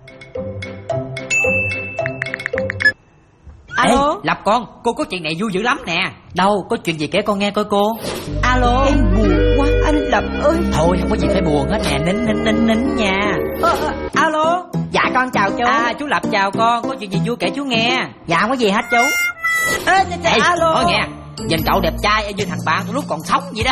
Alo. Ê, Lập con, cô có chuyện này vui dữ lắm nè. Đâu, có chuyện gì kể con nghe coi cô. Alo. Em buồn quá anh Lập ơi. Thôi không có gì phải buồn hết nè, nín nha. Alo. Dạ con chào chú. Chú Lập chào con, có chuyện gì vui kể chú nghe. Dạ không có gì hết chú. Ê, alo. nói nghe, nhìn cậu đẹp trai như thằng bạn từ lúc còn sống vậy đó.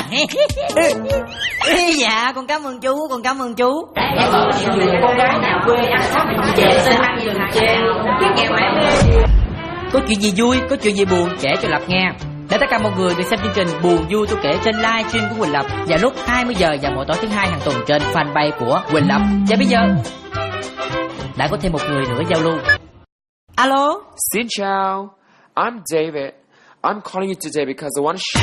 Dạ con cảm ơn chú, con cảm ơn chú. Con gái nào quê ăn sóc về xin ăn gì đừng chê. Cái nghèo mẹ. Có chuyện gì vui, có chuyện gì buồn kể cho Lập nghe. Để tất cả mọi người được xem chương trình Buồn Vui Tôi Kể trên livestream của Quỳnh Lập vào lúc 20 giờ và mỗi tối thứ hai hàng tuần trên fanpage của Quỳnh Lập. Và bây giờ đã có thêm một người nữa giao lưu. Alo. Xin chào, I'm David. I'm calling you today because I want to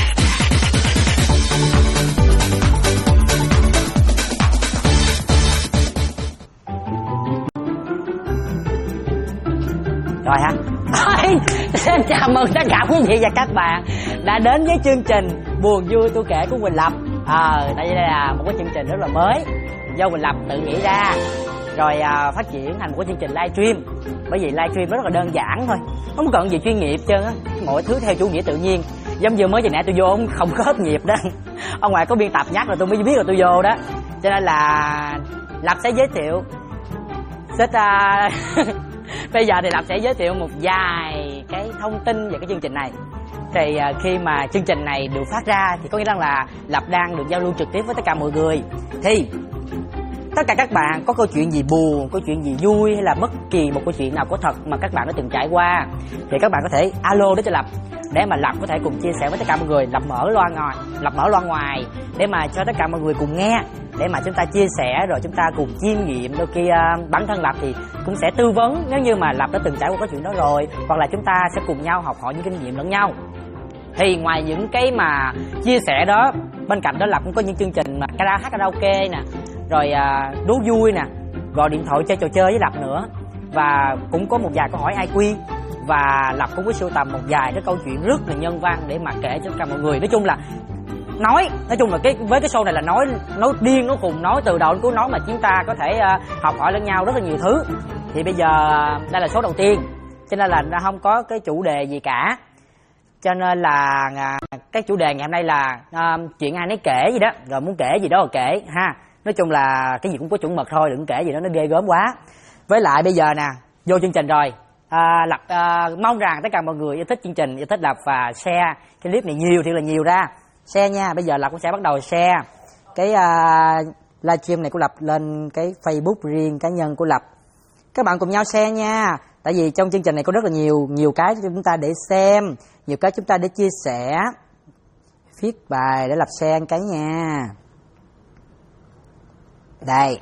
Rồi hả? Xin chào mừng tất cả quý vị và các bạn đã đến với chương trình Buồn Vui Tôi Kể của Quỳnh Lập. Đây là một cái chương trình rất là mới do Quỳnh Lập tự nghĩ ra, rồi phát triển thành một cái chương trình livestream. Bởi vì livestream rất là đơn giản thôi, không cần gì chuyên nghiệp trơn á, mọi thứ theo chủ nghĩa tự nhiên. Giống như mới vừa nãy tôi vô không có hết nhịp đó, ở ngoài có biên tập nhắc rồi tôi mới biết là tôi vô đó. Cho nên là Lập sẽ giới thiệu bây giờ thì Lập sẽ giới thiệu một vài cái thông tin về cái chương trình này. Thì khi mà chương trình này được phát ra thì có nghĩa rằng là Lập đang được giao lưu trực tiếp với tất cả mọi người. Thì tất cả các bạn có câu chuyện gì buồn, câu chuyện gì vui hay là bất kỳ một câu chuyện nào có thật mà các bạn đã từng trải qua thì các bạn có thể alo đến cho Lập để mà Lập có thể cùng chia sẻ với tất cả mọi người. Lập mở loa ngoài để mà cho tất cả mọi người cùng nghe, để mà chúng ta chia sẻ rồi chúng ta cùng chiêm nghiệm. Đôi khi bản thân Lập thì cũng sẽ tư vấn nếu như mà Lập đã từng trải qua cái chuyện đó rồi, hoặc là chúng ta sẽ cùng nhau học hỏi những kinh nghiệm lẫn nhau. Thì ngoài những cái mà chia sẻ đó, bên cạnh đó Lập cũng có những chương trình mà hát karaoke nè, rồi đố vui nè, gọi điện thoại chơi trò chơi với Lập nữa, và cũng có một vài câu hỏi IQ, và Lập cũng có sưu tầm một vài cái câu chuyện rất là nhân văn để mà kể cho tất cả mọi người. Nói chung là với cái show này là nói điên, nói khùng, nói từ đầu đến cuối, nói mà chúng ta có thể học hỏi lẫn nhau rất là nhiều thứ. Thì bây giờ đây là số đầu tiên, cho nên là nó không có cái chủ đề gì cả, cho nên là cái chủ đề ngày hôm nay là chuyện ai nấy kể gì đó, rồi muốn kể gì đó rồi kể ha. Nói chung là cái gì cũng có chuẩn mực thôi, đừng kể gì đó nó ghê gớm quá. Với lại bây giờ nè, vô chương trình rồi, Lập mong rằng tất cả mọi người yêu thích chương trình, yêu thích Lập và share cái clip này nhiều, thiệt là nhiều ra. Share nha, bây giờ Lập cũng sẽ bắt đầu share cái livestream này của Lập lên cái Facebook riêng cá nhân của Lập. Các bạn cùng nhau share nha, tại vì trong chương trình này có rất là nhiều cái chúng ta để xem, nhiều cái chúng ta để chia sẻ. Viết bài để Lập share cái nha. Đây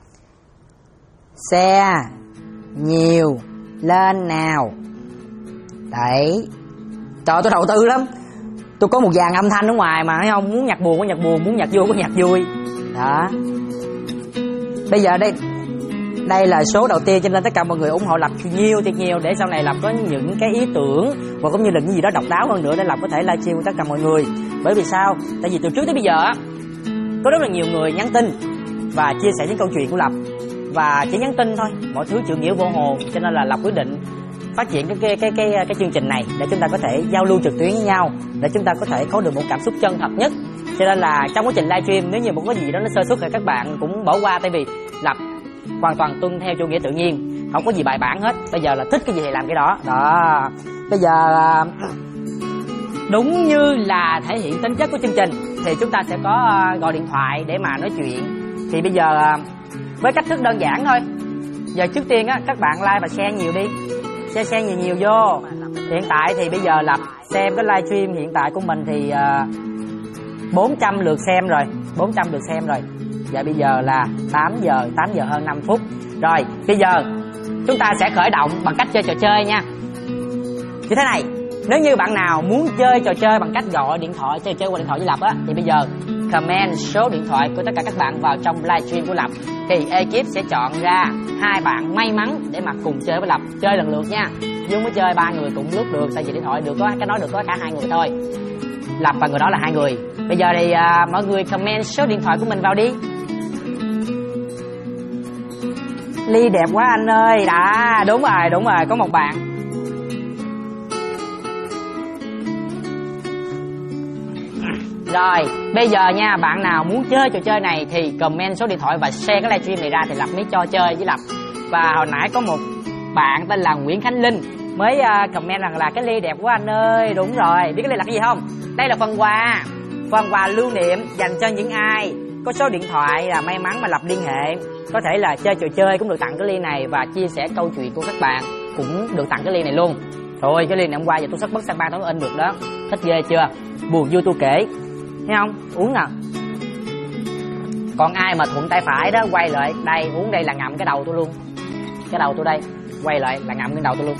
share nhiều lên nào. Đấy, trời, tôi đầu tư lắm, tôi có một dàn âm thanh ở ngoài mà thấy không, muốn nhạc buồn có nhạc buồn, muốn nhạc vui có nhạc vui đó. Bây giờ đây là số đầu tiên, cho nên tất cả mọi người ủng hộ Lập nhiều thiệt nhiều, để sau này Lập có những cái ý tưởng và cũng như là những gì đó độc đáo hơn nữa để Lập có thể livestream với tất cả mọi người. Bởi vì sao? Tại vì từ trước tới bây giờ có rất là nhiều người nhắn tin và chia sẻ những câu chuyện của Lập, và chỉ nhắn tin thôi, mọi thứ chữ nghĩa vô hồn. Cho nên là Lập quyết định phát triển cái chương trình này để chúng ta có thể giao lưu trực tuyến với nhau, để chúng ta có thể có được một cảm xúc chân thật nhất. Cho nên là trong quá trình livestream, nếu như một cái gì đó nó sơ suất thì các bạn cũng bỏ qua, tại vì Lập hoàn toàn tuân theo chủ nghĩa tự nhiên, không có gì bài bản hết. Bây giờ là thích cái gì thì làm cái đó. Đó, bây giờ đúng như là thể hiện tính chất của chương trình thì chúng ta sẽ có gọi điện thoại để mà nói chuyện. Thì bây giờ với cách thức đơn giản thôi. Giờ trước tiên á, các bạn like và share nhiều đi, share nhiều vô. Hiện tại thì bây giờ Lập xem cái livestream hiện tại của mình thì 400 lượt xem rồi, 400 lượt xem rồi. Và bây giờ là 8 giờ hơn 5 phút. Rồi, bây giờ chúng ta sẽ khởi động bằng cách chơi trò chơi nha. Như thế này, nếu như bạn nào muốn chơi trò chơi bằng cách gọi điện thoại, chơi qua điện thoại với Lập á, thì bây giờ comment số điện thoại của tất cả các bạn vào trong livestream của Lập, thì ekip sẽ chọn ra 2 bạn may mắn để mà cùng chơi với Lập. Chơi lần lượt nha, chứ không có chơi 3 người cùng lúc được, tại vì điện thoại được có cái nói được có cả 2 người thôi. Lập và người đó là 2 người. Bây giờ thì mọi người comment số điện thoại của mình vào đi. Ly đẹp quá anh ơi. Đã, đúng rồi, có một bạn. Rồi, bây giờ nha, bạn nào muốn chơi trò chơi này thì comment số điện thoại và share cái livestream này ra thì Lập mới cho chơi với Lập. Và hồi nãy có một bạn tên là Nguyễn Khánh Linh mới comment rằng là cái ly đẹp quá anh ơi. Đúng rồi, biết cái ly là cái gì không? Đây là phần quà lưu niệm dành cho những ai có số điện thoại là may mắn mà Lập liên hệ. Có thể là chơi trò chơi cũng được tặng cái ly này, và chia sẻ câu chuyện của các bạn cũng được tặng cái ly này luôn. Thôi cái ly này hôm qua giờ tôi sắp bất sang ban tôi in được đó. Thích ghê chưa? Buồn vui tôi kể. Thấy không? Uống nào. Còn ai mà thuận tay phải đó quay lại đây uống, đây là ngậm cái đầu tôi luôn. Cái đầu tôi đây, quay lại là ngậm cái đầu tôi luôn.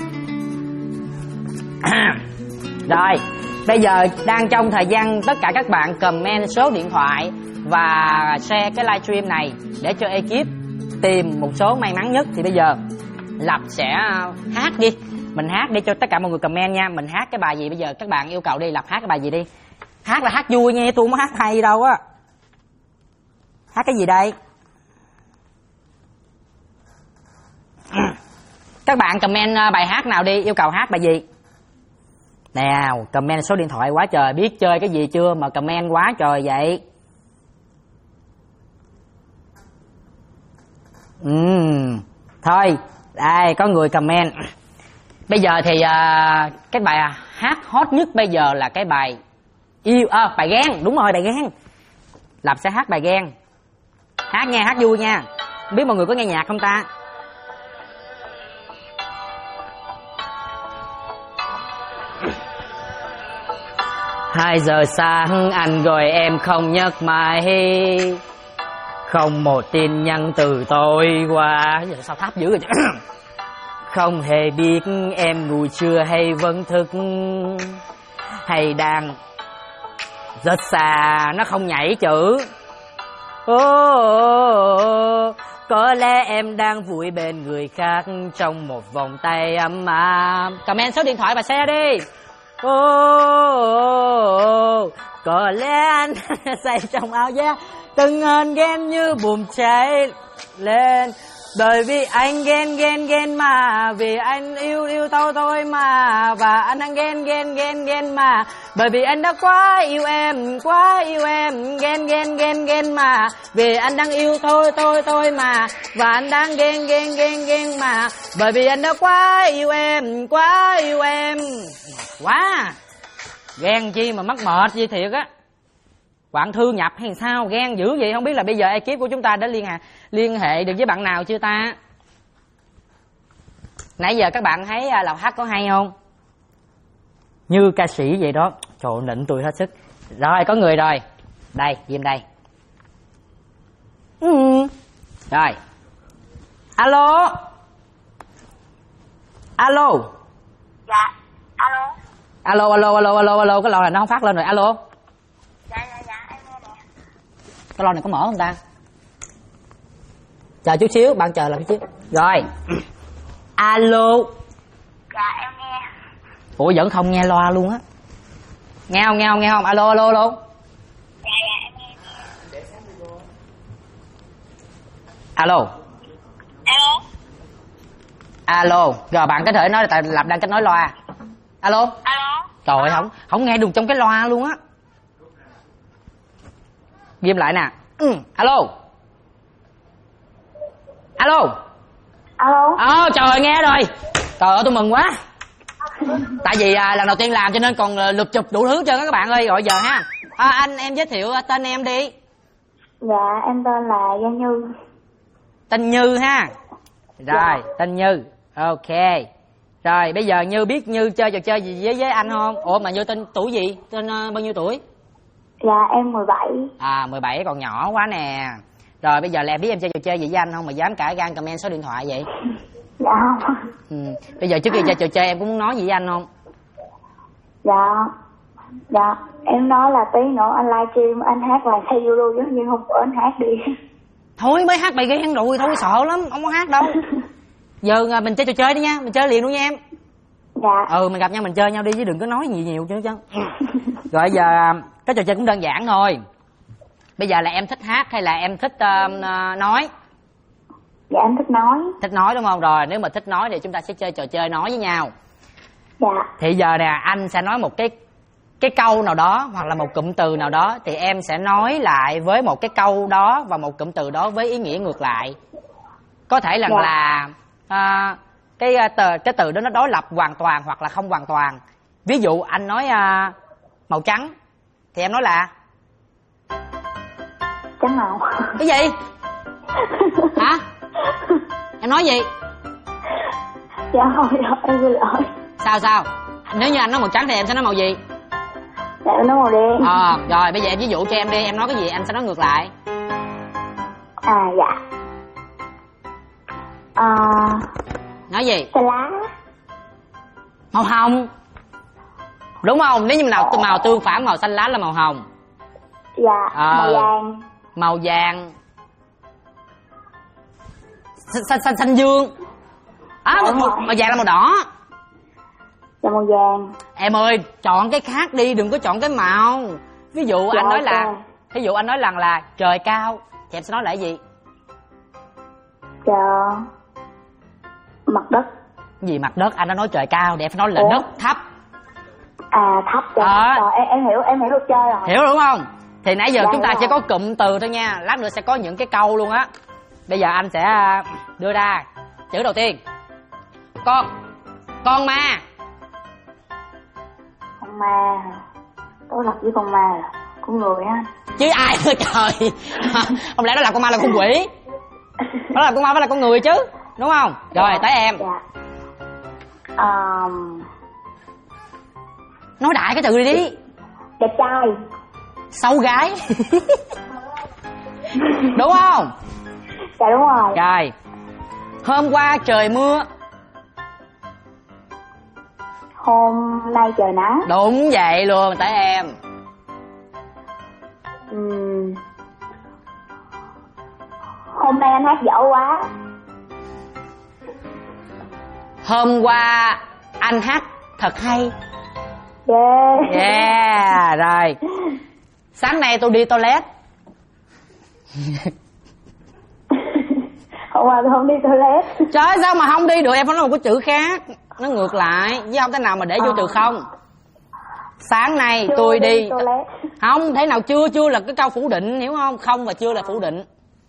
Rồi, bây giờ đang trong thời gian tất cả các bạn comment số điện thoại và share cái livestream này để cho ekip tìm một số may mắn nhất. Thì bây giờ Lập sẽ hát đi. Mình hát đi cho tất cả mọi người comment nha. Mình hát cái bài gì bây giờ các bạn yêu cầu đi. Lập hát cái bài gì đi. Hát là hát vui nha, tôi không có hát hay đâu á. Hát cái gì đây? Các bạn comment bài hát nào đi, yêu cầu hát bài gì? Nào, comment số điện thoại quá trời, biết chơi cái gì chưa mà comment quá trời vậy? Thôi, đây có người comment. Bây giờ thì cái bài hát hot nhất bây giờ là cái bài yêu bài ghen. Đúng rồi, bài ghen. Lập sẽ hát bài ghen. Hát nha, hát vui nha. Không biết mọi người có nghe nhạc không ta? 2 giờ sáng anh gọi em không nhấc máy, không một tin nhắn từ tôi qua. Giờ sao tháp dữ rồi chứ? Không hề biết em ngủ chưa hay vẫn thức, hay đang rất xa. Nó không nhảy chữ. Có lẽ em đang vui bên người khác trong một vòng tay ấm áp. Comment số điện thoại và share đi. Có lẽ anh say trong áo da, từng hờn ghen như bùm cháy lên. Bởi vì anh ghen mà, vì anh yêu tôi mà, và anh đang ghen mà. Bởi vì anh đã quá yêu em, ghen mà. Vì anh đang yêu tôi mà, và anh đang ghen mà. Bởi vì anh đã quá yêu em. Quá ghen chi mà mắc mệt gì thiệt á. Bạn thư nhập hay sao ghen dữ vậy? Không biết là bây giờ ekip của chúng ta đã liên hệ được với bạn nào chưa ta? Nãy giờ các bạn thấy Lộc hát có hay không? Như ca sĩ vậy đó. Trời ơi, nịnh tôi hết sức. Rồi có người rồi. Đây, Diêm đây. Rồi. Alo. Dạ, alo. Alo, cái lo này nó không phát lên rồi. Alo. Dạ, em nghe nè. Cái lo này có mở không ta? Chờ chút xíu, bạn chờ là chút xíu. Rồi. Alo. Dạ, em nghe. Ủa vẫn không nghe loa luôn á. Nghe không? Alo. Dạ, em nghe. Alo. Rồi bạn có thể nói là tại Lập đang kết nối loa. Alo. Trời ơi, không nghe được trong cái loa luôn á. Ghim lại nè. Alo. Trời ơi, nghe rồi. Trời ơi, tôi mừng quá. Tại vì lần đầu tiên làm cho nên còn lụp chụp đủ thứ cho các bạn ơi. Gọi giờ ha. Em giới thiệu tên em đi. Dạ, em tên là Giang Như. Tên Như ha. Rồi, tên Như. Ok. Rồi, bây giờ Như biết Như chơi trò chơi gì với anh không? Ủa mà Như tên tuổi gì? Tên bao nhiêu tuổi? Dạ, em 17. 17 còn nhỏ quá nè. Rồi bây giờ là em biết em chơi trò chơi gì với anh không mà dám cả gan comment số điện thoại vậy? Dạ không. Bây giờ trước khi chơi trò chơi em cũng muốn nói gì với anh không? Dạ, em nói là tí nữa anh livestream anh hát là thay vô luôn, nhưng không có anh hát đi. Thôi mới hát bài ghen rồi, thôi sợ lắm, không có hát đâu. Giờ mình chơi trò chơi đi nha, mình chơi liền luôn nha em. Dạ. Mình gặp nhau mình chơi nhau đi chứ đừng có nói nhiều chứ. Rồi giờ cái trò chơi cũng đơn giản thôi. Bây giờ là em thích hát hay là em thích nói? Dạ em thích nói. Thích nói đúng không? Rồi nếu mà thích nói thì chúng ta sẽ chơi trò chơi nói với nhau. Dạ. Thì giờ nè, anh sẽ nói một cái câu nào đó hoặc là một cụm từ nào đó, thì em sẽ nói lại với một cái câu đó và một cụm từ đó với ý nghĩa ngược lại. Có thể rằng là cái từ đó nó đối lập hoàn toàn hoặc là không hoàn toàn. Ví dụ anh nói màu trắng thì em nói là Trắng màu. cái gì? Hả? Em nói gì? Dạ thôi em xin lỗi. Sao? Nếu như anh nói màu trắng thì em sẽ nói màu gì? Dạ em nói màu đen. Rồi bây giờ em ví dụ cho em đi, em nói cái gì anh sẽ nói ngược lại. Dạ. Nói gì? Xà lá. Màu hồng. Đúng không? Nếu như màu tương phản màu xanh lá là màu hồng. Dạ. Màu vàng. Màu vàng. Xanh dương. Màu vàng là màu đỏ. Dạ màu vàng. Em ơi, chọn cái khác đi, đừng có chọn cái màu. Ví dụ anh nói là trời cao thì em sẽ nói là cái gì? Mặt đất. Gì mặt đất? Anh đã nói trời cao thì em phải nói là đất thấp. Thấp. Rồi em hiểu được chơi rồi. Hiểu đúng không? Thì nãy giờ chúng ta chỉ có cụm từ thôi nha, lát nữa sẽ có những cái câu luôn á. Bây giờ anh sẽ đưa ra chữ đầu tiên. Con ma. Con ma. Đối lập với con ma là con người á. Chứ ai nữa trời. Không lẽ đó là con ma là con quỷ? Đó là con ma phải là con người chứ, đúng không? Rồi tới em. Dạ. Nói đại cái từ đi. Đẹp trai. Xấu gái. Đúng không? Dạ đúng rồi. Rồi. Hôm qua trời mưa. Hôm nay trời nắng. Đúng vậy luôn, tới em. Hôm nay anh hát dở quá. Hôm qua anh hát thật hay. Yeah. Rồi. Sáng nay tôi đi toilet. Hôm qua tôi không đi toilet. Trời, sao mà không đi được? Em phải nói một cái chữ khác, nó ngược lại, chứ không thể nào mà để vô từ không. Sáng nay chưa tôi đi toilet. Không thể nào chưa là cái câu phủ định, hiểu không? Không và chưa là phủ định.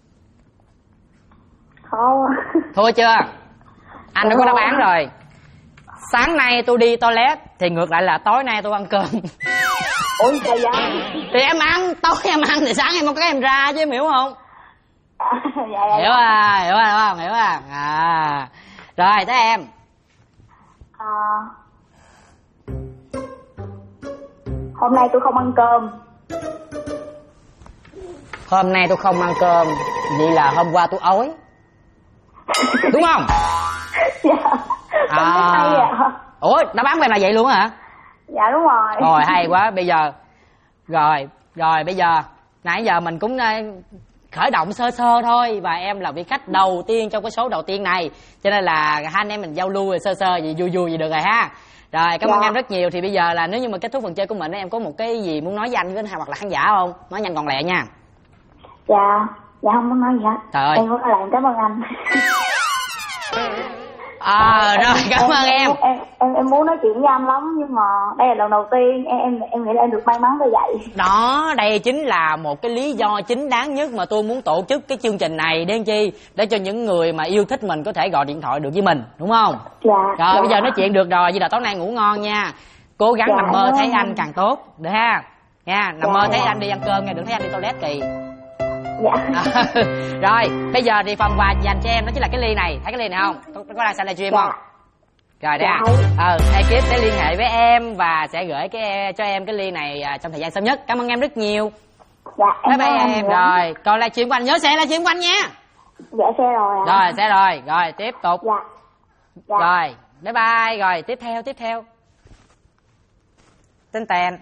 Không. Thua chưa? Anh đã có đáp án rồi. Sáng nay tôi đi toilet thì ngược lại là tối nay tôi ăn cơm. Ủa sao vậy? Thì em ăn, tối em ăn thì sáng em không có em ra chứ, em hiểu không? Dạ. Hiểu đúng không? Hiểu à. Rồi tới em. Hôm nay tôi không ăn cơm. Hôm nay tôi không ăn cơm, vậy là hôm qua tôi ói. Đúng không? Dạ. Hay vậy. Ủa, đáp án em là vậy luôn hả? Dạ đúng rồi. Rồi hay quá. Bây giờ Rồi bây giờ nãy giờ mình cũng khởi động sơ thôi, và em là vị khách đầu tiên trong cái số đầu tiên này, cho nên là hai anh em mình giao lưu sơ vậy vui vậy được rồi ha. Rồi cảm ơn em rất nhiều. Thì bây giờ là nếu như mà kết thúc phần chơi của mình, em có một cái gì muốn nói với anh với hoặc là khán giả không? Nói nhanh gọn lẹ nha. Dạ không muốn nói gì hết. Trời ơi. Em muốn lại cảm ơn anh. Rồi cảm ơn em. Em muốn nói chuyện với anh lắm, nhưng mà đây là lần đầu tiên em nghĩ là em được may mắn như vậy. Đó, đây chính là một cái lý do chính đáng nhất mà tôi muốn tổ chức cái chương trình này, để chi? Để cho những người mà yêu thích mình có thể gọi điện thoại được với mình, đúng không? Rồi bây giờ nói chuyện được rồi, vậy là tối nay ngủ ngon nha. Cố gắng nằm mơ thấy anh càng tốt, được ha? Nha, nằm mơ thấy anh đi ăn cơm nha, đừng thấy anh đi toilet kỳ. Rồi bây giờ thì phần quà dành cho em đó chính là cái ly này, thấy cái ly này không? Có đang xem livestream không? Rồi đây ekip sẽ liên hệ với em và sẽ gửi cho em cái ly này trong thời gian sớm nhất. Cảm ơn em rất nhiều. Bye bye em. Rồi còn livestream của anh, nhớ share livestream của anh nha. Dạ share rồi ạ. Rồi share rồi, rồi tiếp tục. Dạ. Rồi bye bye. Rồi tiếp theo tên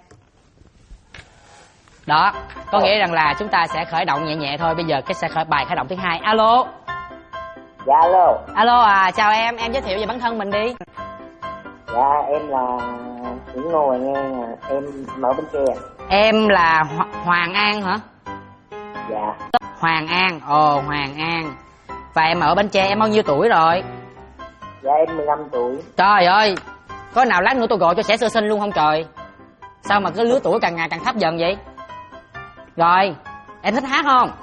đó, có nghĩa rằng là chúng ta sẽ khởi động nhẹ thôi. Bây giờ sẽ bài khởi động thứ hai. Alo. Dạ alo. Chào em giới thiệu về bản thân mình đi. Dạ em là Nguyễn Ngồi nghe, em ở Bến Tre. Em là Hoàng An hả? Dạ. Hoàng An. Hoàng An. Và em ở Bến Tre, em bao nhiêu tuổi rồi? Dạ em 15 tuổi. Trời ơi, có nào lát nữa tôi gọi cho sẽ sơ sinh luôn không trời? Sao mà cái lứa tuổi càng ngày càng thấp dần vậy? Rồi, em thích hát không?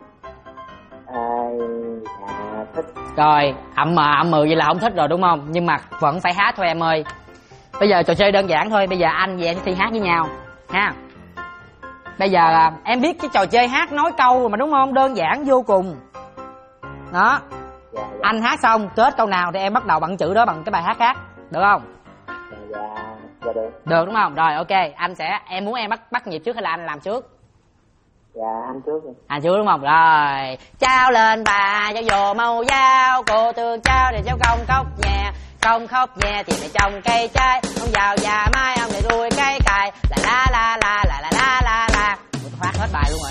Dạ thích. Rồi, ậm mừ vậy là không thích rồi đúng không? Nhưng mà vẫn phải hát thôi em ơi. Bây giờ trò chơi đơn giản thôi, bây giờ anh và em sẽ thi hát với nhau ha. Bây giờ em biết cái trò chơi hát nói câu rồi mà đúng không? Đơn giản vô cùng. Đó. Dạ. Anh hát xong kết câu nào thì em bắt đầu bằng chữ đó bằng cái bài hát khác, được không? Dạ được. Được đúng không? Rồi ok, em muốn em bắt nhịp trước hay là anh làm trước? Dạ anh trước đi. Anh trước đúng không? Rồi. Trao lên bà cho vô màu dao, cô tương trao để cháu công khóc nhẹ. Công khóc nhẹ thì mẹ trồng cây trái, ông giàu già mai ông lại nuôi cây cài. La la la la la la la la. Tôi phát hết bài luôn rồi.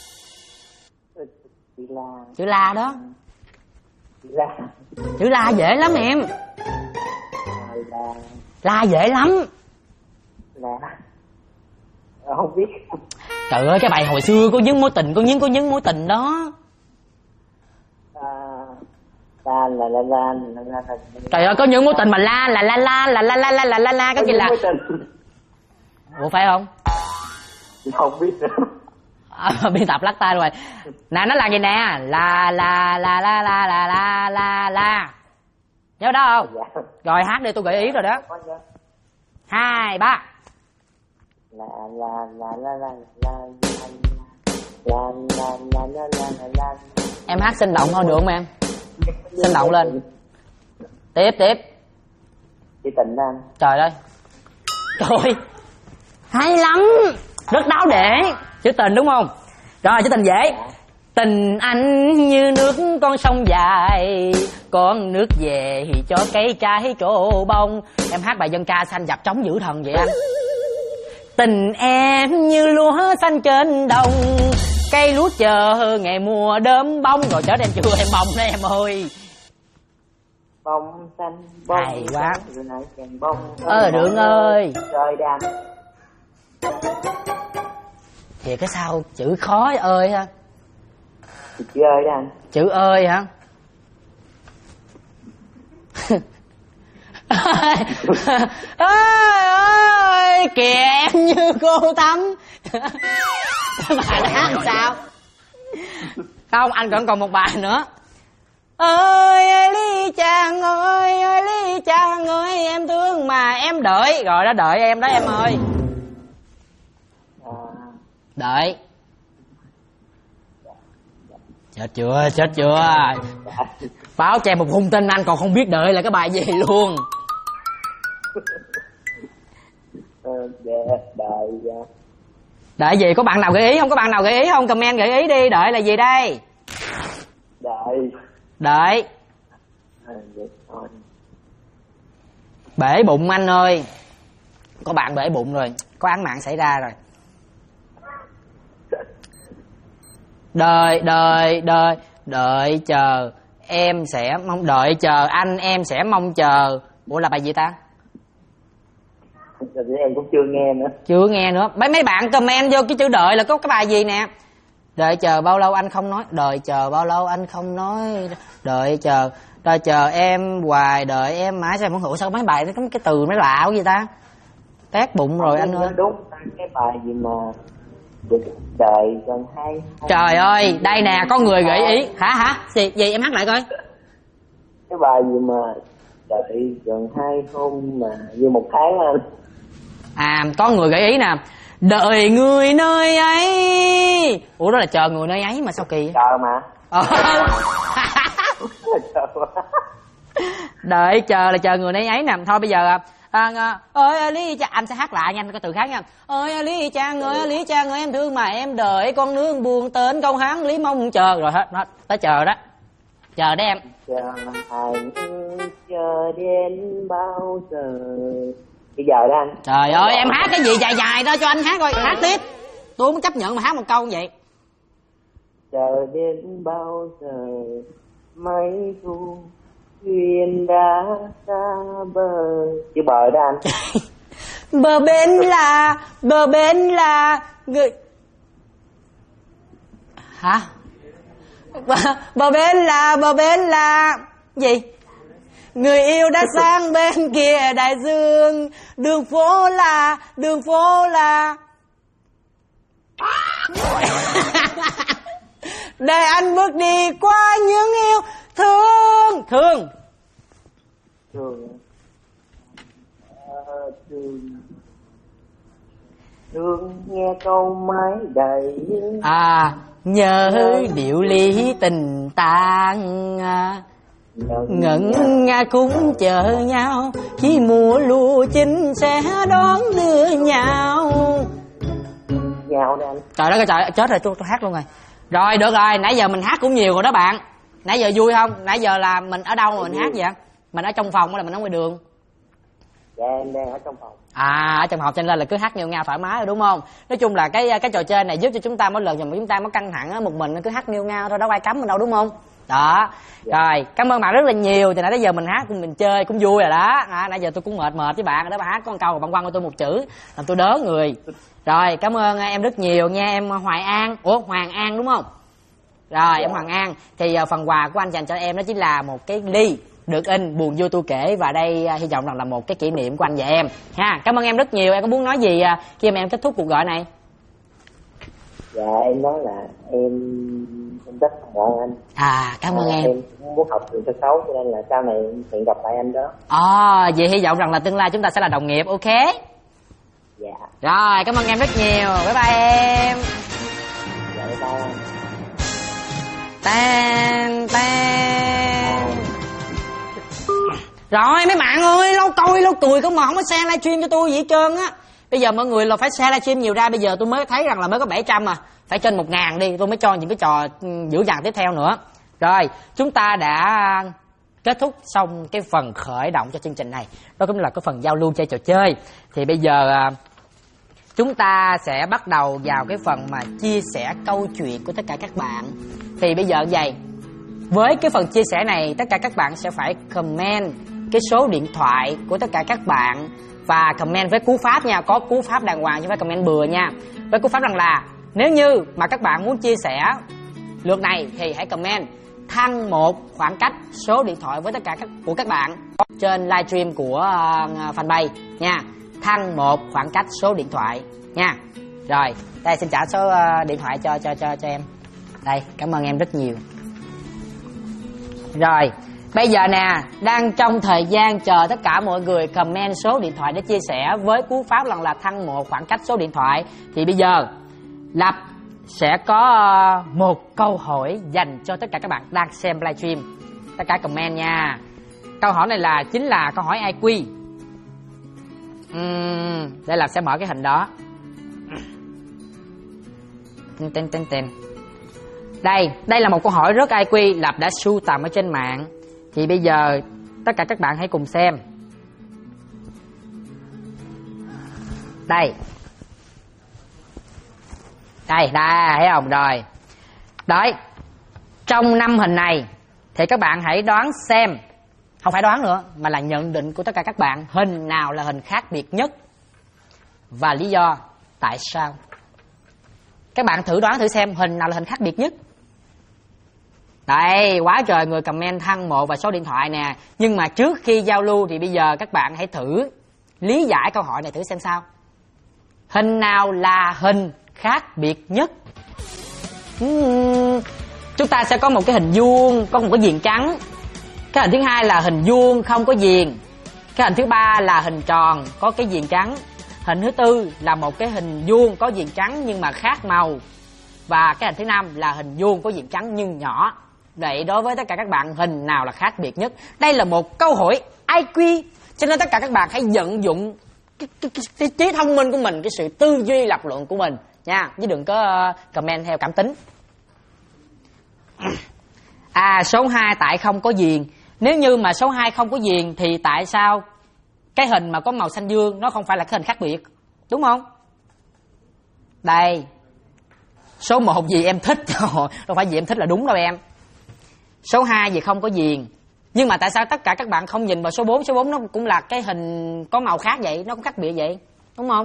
Chị La. Chữ la đó. Chị La. Chữ la dễ lắm em. La. La dễ lắm. La. Không biết. Trời ơi, cái bài hồi xưa có những mối tình, có những mối tình đó. La la la la la la. Trời ơi, có những mối tình mà la la la la la la la la la la la cái gì là. Ủa phải không? Không biết nữa. Biên tập lắc tay rồi. Nè nó là gì nè? La la la la la la la la la. Nhớ đó không? Dạ. Rồi hát đi, tôi gợi ý rồi đó. 2, 3. La la la la la la la la la la la la. Em hát sinh động thôi được không em? Sinh động lên. Tiếp. Chị Tình đó anh. Trời ơi. Trời. Hay lắm. Rất đáo để. Chữ tình đúng không? Rồi chữ tình dễ. Tình anh như nước con sông dài, con nước về thì cho cây trái trổ bông. Em hát bài dân ca xanh dập trống dữ thần vậy anh. Tình em như lúa xanh trên đồng, cây lúa chờ ngày mùa đơm bông. Rồi chớ em chưa em bông đó em ơi. Bông xanh bông. Hay quá. Rồi lại càng bông. Đường ơi. Rồi đàn. Thì cái sao chữ khó ơi ha. Chữ ơi đó anh. Chữ ơi hả? Ơi kìa em như cô Tắm. Bài hát sao? Không, anh còn một bài nữa. Ơi Lý Trang ơi Lý Trang ơi, em thương mà em đợi. Rồi đó, đợi em đó em ơi. Đợi. Chết chưa. Báo cho em một thông tin, anh còn không biết đợi là cái bài gì luôn. Đợi. Đợi gì? Có bạn nào gợi ý không? Comment gợi ý đi. Đợi là gì đây? Đợi. Bể bụng anh ơi. Có bạn bể bụng rồi. Có án mạng xảy ra rồi. Đợi chờ em sẽ mong, đợi chờ anh em sẽ mong chờ. Ủa là bài gì ta? Em cũng chưa nghe nữa. Chưa nghe nữa. Mấy bạn comment vô cái chữ đợi là có cái bài gì nè. Đợi chờ bao lâu anh không nói. Đợi chờ bao lâu anh không nói. Đợi chờ em hoài, đợi em mãi. Sao em không hiểu sao mấy bài nó có cái từ nó lạ quá vậy ta. Tét bụng rồi anh ơi. Đúng cái bài gì mà đợi gần hay. Trời ơi, đây nè, có người gợi ý. Hả? Gì em hát lại coi. Cái bài gì mà đợi gần 2 hôm mà như 1 tháng anh. À, có người gợi ý nè. Đợi người nơi ấy. Ủa đó là chờ người nơi ấy mà sao kỳ. Chờ mà. Đợi chờ là chờ người nơi ấy nè. Thôi bây giờ ơi Lý Trang, anh sẽ hát lại nha, cái từ khác nha. Ơi Lý Trang ơi em thương mà em đợi, con nương buồn tên công hán Lý mong chờ. Rồi hết nó tới chờ đó. Chờ đấy em. Chờ anh chờ đến bao giờ. Bây giờ đó anh. Trời ơi em hát cái gì dài dài đó cho anh hát coi. Hát tiếp. Tôi không chấp nhận mà hát một câu như vậy. Chờ đến bao giờ mấy thu thuyền đã xa bờ. Chữ bờ đó anh. Bờ bên là người. Hả? Bờ bên là gì? Người yêu đã sang bên kia đại dương. Đường phố là để anh bước đi qua những yêu thương. Thương nghe câu máy đầy. Nhớ điệu ly tình tang, ngẩn nga cũng chờ nhau. Khi mùa lúa chín sẽ đón đưa nhau. Nhau đây anh. Trời đất ơi trời, chết rồi, tôi hát luôn rồi. Rồi được rồi, nãy giờ mình hát cũng nhiều rồi đó bạn. Nãy giờ vui không? Nãy giờ là mình ở đâu mà mình hát vậy? Mình ở trong phòng hay là mình ở ngoài đường? Dạ em đang ở trong phòng. Ở trong phòng cho nên là cứ hát nghêu ngao thoải mái rồi đúng không? Nói chung là cái trò chơi này giúp cho chúng ta mỗi lần mà chúng ta mới căng thẳng á, một mình cứ hát nghêu ngao thôi, đâu ai cấm mình đâu đúng không? Đó. Rồi, cảm ơn bạn rất là nhiều. Từ nãy tới giờ mình hát cùng mình chơi cũng vui rồi đó. Nãy giờ tôi cũng mệt với bạn rồi đó, bạn hát con câu bạn quăng cho tôi một chữ làm tôi đớ người. Rồi, cảm ơn em rất nhiều nha em Hoàng An đúng không? Rồi, em Hoàng An thì phần quà của anh dành cho em đó chính là một cái ly được in Buồn Vui Tôi Kể, và đây hy vọng rằng là một cái kỷ niệm của anh và em ha. Cảm ơn em rất nhiều. Em có muốn nói gì khi mà em kết thúc cuộc gọi này? Dạ em nói là em rất cảm ơn anh. Cảm ơn em. Em cũng muốn học trường sân khấu cho nên là sau này em hẹn gặp lại anh đó. Vậy hy vọng rằng là tương lai chúng ta sẽ là đồng nghiệp, ok? Dạ. Rồi, cảm ơn em rất nhiều. Bye bye em. Dạ bye bye anh. Tan. Rồi mấy bạn ơi, lâu coi lâu cười không mà không có share livestream cho tôi gì hết trơn á. Bây giờ mọi người là phải share livestream nhiều ra. Bây giờ tôi mới thấy rằng là mới có 700 mà phải trên 1000 đi, tôi mới cho những cái trò dữ dằn tiếp theo nữa. Rồi, chúng ta đã kết thúc xong cái phần khởi động cho chương trình này. Đó cũng là cái phần giao lưu chơi trò chơi. Thì bây giờ chúng ta sẽ bắt đầu vào cái phần mà chia sẻ câu chuyện của tất cả các bạn. Thì bây giờ vậy, với cái phần chia sẻ này, tất cả các bạn sẽ phải comment cái số điện thoại của tất cả các bạn và comment với cú pháp nha, có cú pháp đàng hoàng chứ không phải comment bừa nha. Với cú pháp rằng là nếu như mà các bạn muốn chia sẻ lượt này thì hãy comment thăng một khoảng cách số điện thoại với tất cả các bạn trên livestream của fanpage nha. Thăng một khoảng cách số điện thoại nha. Rồi, đây xin trả số điện thoại cho em. Đây, cảm ơn em rất nhiều. Rồi, bây giờ nè, đang trong thời gian chờ tất cả mọi người comment số điện thoại để chia sẻ với cú pháp lần là thăng một khoảng cách số điện thoại. Thì bây giờ Lập sẽ có một câu hỏi dành cho tất cả các bạn đang xem livestream. Tất cả comment nha. Câu hỏi này chính là câu hỏi IQ. Đây là sẽ mở cái hình đó. Tên. Đây là một câu hỏi rất IQ Lập đã sưu tầm ở trên mạng. Thì bây giờ tất cả các bạn hãy cùng xem. Đây, thấy không? Rồi. Đấy. Trong 5 hình này thì các bạn hãy đoán xem, không phải đoán nữa mà là nhận định của tất cả các bạn, hình nào là hình khác biệt nhất và lý do tại sao. Các bạn thử đoán thử xem hình nào là hình khác biệt nhất. Đây, quá trời người comment thăng một và số điện thoại nè. Nhưng mà trước khi giao lưu thì bây giờ các bạn hãy thử lý giải câu hỏi này thử xem sao. Hình nào là hình khác biệt nhất? Chúng ta sẽ có một cái hình vuông có một cái viền trắng. Cái hình thứ hai là hình vuông không có viền. Cái hình thứ ba là hình tròn có cái viền trắng. Hình thứ tư là một cái hình vuông có viền trắng nhưng mà khác màu. Và cái hình thứ năm là hình vuông có viền trắng nhưng nhỏ. Vậy đối với tất cả các bạn, hình nào là khác biệt nhất? Đây là một câu hỏi IQ, cho nên tất cả các bạn hãy vận dụng cái trí thông minh của mình, cái sự tư duy lập luận của mình nha, chứ đừng có comment theo cảm tính. Số 2 tại không có viền. Nếu như mà số 2 không có viền thì tại sao cái hình mà có màu xanh dương nó không phải là cái hình khác biệt, đúng không? Đây, số 1 gì em thích, đâu phải gì em thích là đúng đâu em. Số 2 gì không có viền. Nhưng mà tại sao tất cả các bạn không nhìn vào số 4? Số 4 nó cũng là cái hình có màu khác vậy, nó cũng khác biệt vậy, đúng không?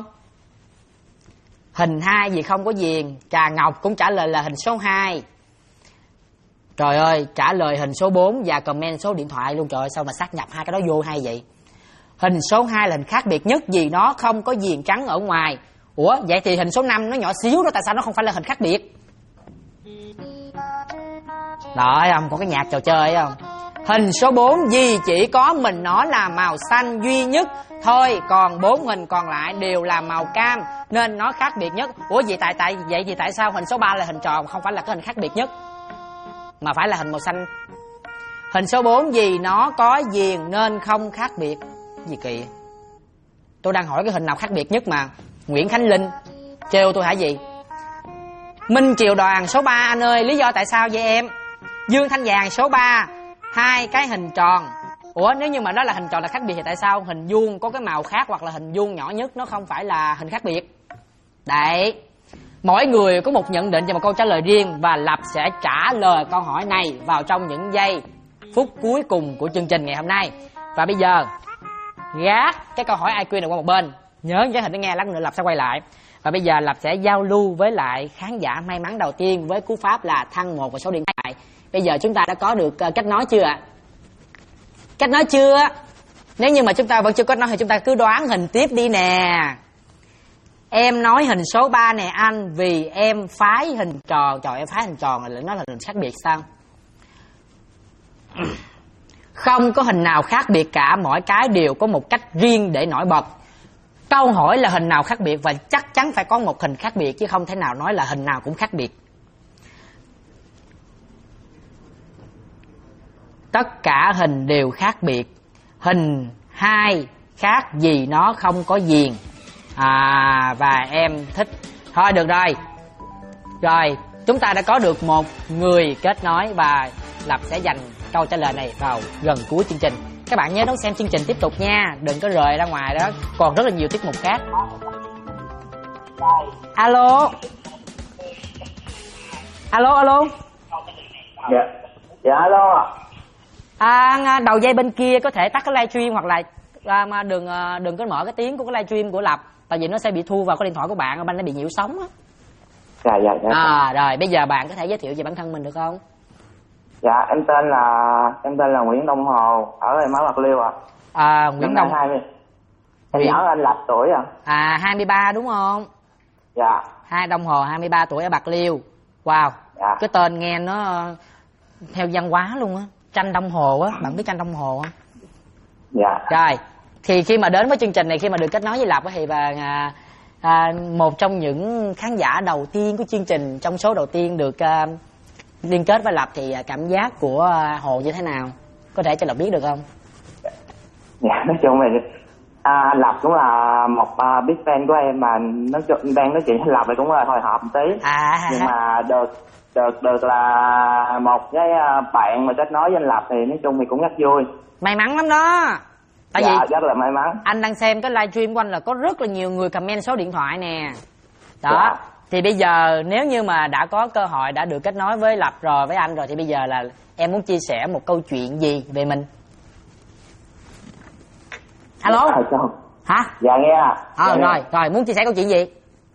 Hình 2 gì không có viền, Trà Ngọc cũng trả lời là hình số 2. Trời ơi, trả lời hình số 4 và comment số điện thoại luôn. Trời ơi, sao mà sát nhập hai cái đó vô hay vậy? Hình số 2 là hình khác biệt nhất vì nó không có viền trắng ở ngoài. Ủa, vậy thì hình số 5 nó nhỏ xíu đó, tại sao nó không phải là hình khác biệt? Đó, thấy không? Có cái nhạc trò chơi thấy không? Hình số 4 vì chỉ có mình nó là màu xanh duy nhất thôi, còn 4 hình còn lại đều là màu cam nên nó khác biệt nhất. Ủa vậy tại sao hình số 3 là hình tròn không phải là cái hình khác biệt nhất mà phải là hình màu xanh? Hình số 4 vì nó có viền nên không khác biệt. Gì kỳ? Tôi đang hỏi cái hình nào khác biệt nhất mà. Nguyễn Khánh Linh trêu tôi hả gì? Minh Triều Đoàn số 3 anh ơi, lý do tại sao vậy em? Dương Thanh Vàng số 3, hai cái hình tròn. Ủa nếu như mà nó là hình tròn là khác biệt thì tại sao hình vuông có cái màu khác hoặc là hình vuông nhỏ nhất nó không phải là hình khác biệt? Đấy, mỗi người có một nhận định và một câu trả lời riêng, và Lập sẽ trả lời câu hỏi này vào trong những giây phút cuối cùng của chương trình ngày hôm nay. Và bây giờ gác cái câu hỏi IQ này qua một bên, nhớ cái hình để nghe, lát nữa Lập sẽ quay lại. Và bây giờ Lập sẽ giao lưu với lại khán giả may mắn đầu tiên với cú pháp là thăng 1 và số điện thoại. Bây giờ chúng ta đã có được kết nối chưa ạ? Kết nối chưa? Nếu như mà chúng ta vẫn chưa kết nối thì chúng ta cứ đoán hình tiếp đi nè. Em nói hình số 3 nè anh, vì em phái hình tròn. Trời, em phái hình tròn là nó là hình khác biệt sao? Không có hình nào khác biệt cả, mỗi cái đều có một cách riêng để nổi bật. Câu hỏi là hình nào khác biệt và chắc chắn phải có một hình khác biệt, chứ không thể nào nói là hình nào cũng khác biệt. Tất cả hình đều khác biệt. Hình 2 khác vì nó không có viền. Và em thích. Thôi được rồi. Rồi, chúng ta đã có được một người kết nối và Lập sẽ dành câu trả lời này vào gần cuối chương trình. Các bạn nhớ đón xem chương trình tiếp tục nha, đừng có rời ra ngoài đó, còn rất là nhiều tiết mục khác. Alo. Alo. Dạ alo ạ. Đầu dây bên kia có thể tắt cái livestream hoặc là mà đừng có mở cái tiếng của cái livestream của Lập, tại vì nó sẽ bị thu vào cái điện thoại của bạn, bên nó bị nhiễu sóng á. Dạ. Rồi bây giờ bạn có thể giới thiệu về bản thân mình được không? Dạ em tên là Nguyễn Đông Hồ, ở Mai Mã Bạc Liêu ạ. Nguyễn Đông. Em nhỏ anh Lập tuổi ạ. 23 đúng không? Dạ. Hai Đông Hồ 23 tuổi ở Bạc Liêu. Wow. Dạ. Cái tên nghe nó theo văn hóa luôn á. Tranh Đông Hồ á, bạn biết tranh Đông Hồ á? Dạ. Rồi, thì khi mà đến với chương trình này, khi mà được kết nối với Lập thì một trong những khán giả đầu tiên của chương trình, trong số đầu tiên được liên kết với Lập, thì cảm giác của Hồ như thế nào? Có thể cho Lập biết được không? Dạ, nói chung là anh Lập cũng là một big fan của em, mà đang nói chuyện với Lập thì cũng là hồi hộp một tí. Nhưng mà được là một cái bạn mà kết nối với anh Lập thì nói chung thì cũng rất vui. May mắn lắm đó. Tại vì rất là may mắn. Anh đang xem cái livestream của anh là có rất là nhiều người comment số điện thoại nè. Đó. Thì bây giờ nếu như mà đã có cơ hội đã được kết nối với Lập rồi, với anh rồi, thì bây giờ là em muốn chia sẻ một câu chuyện gì về mình? Alo. Hả? Dạ nghe. Rồi muốn chia sẻ câu chuyện gì?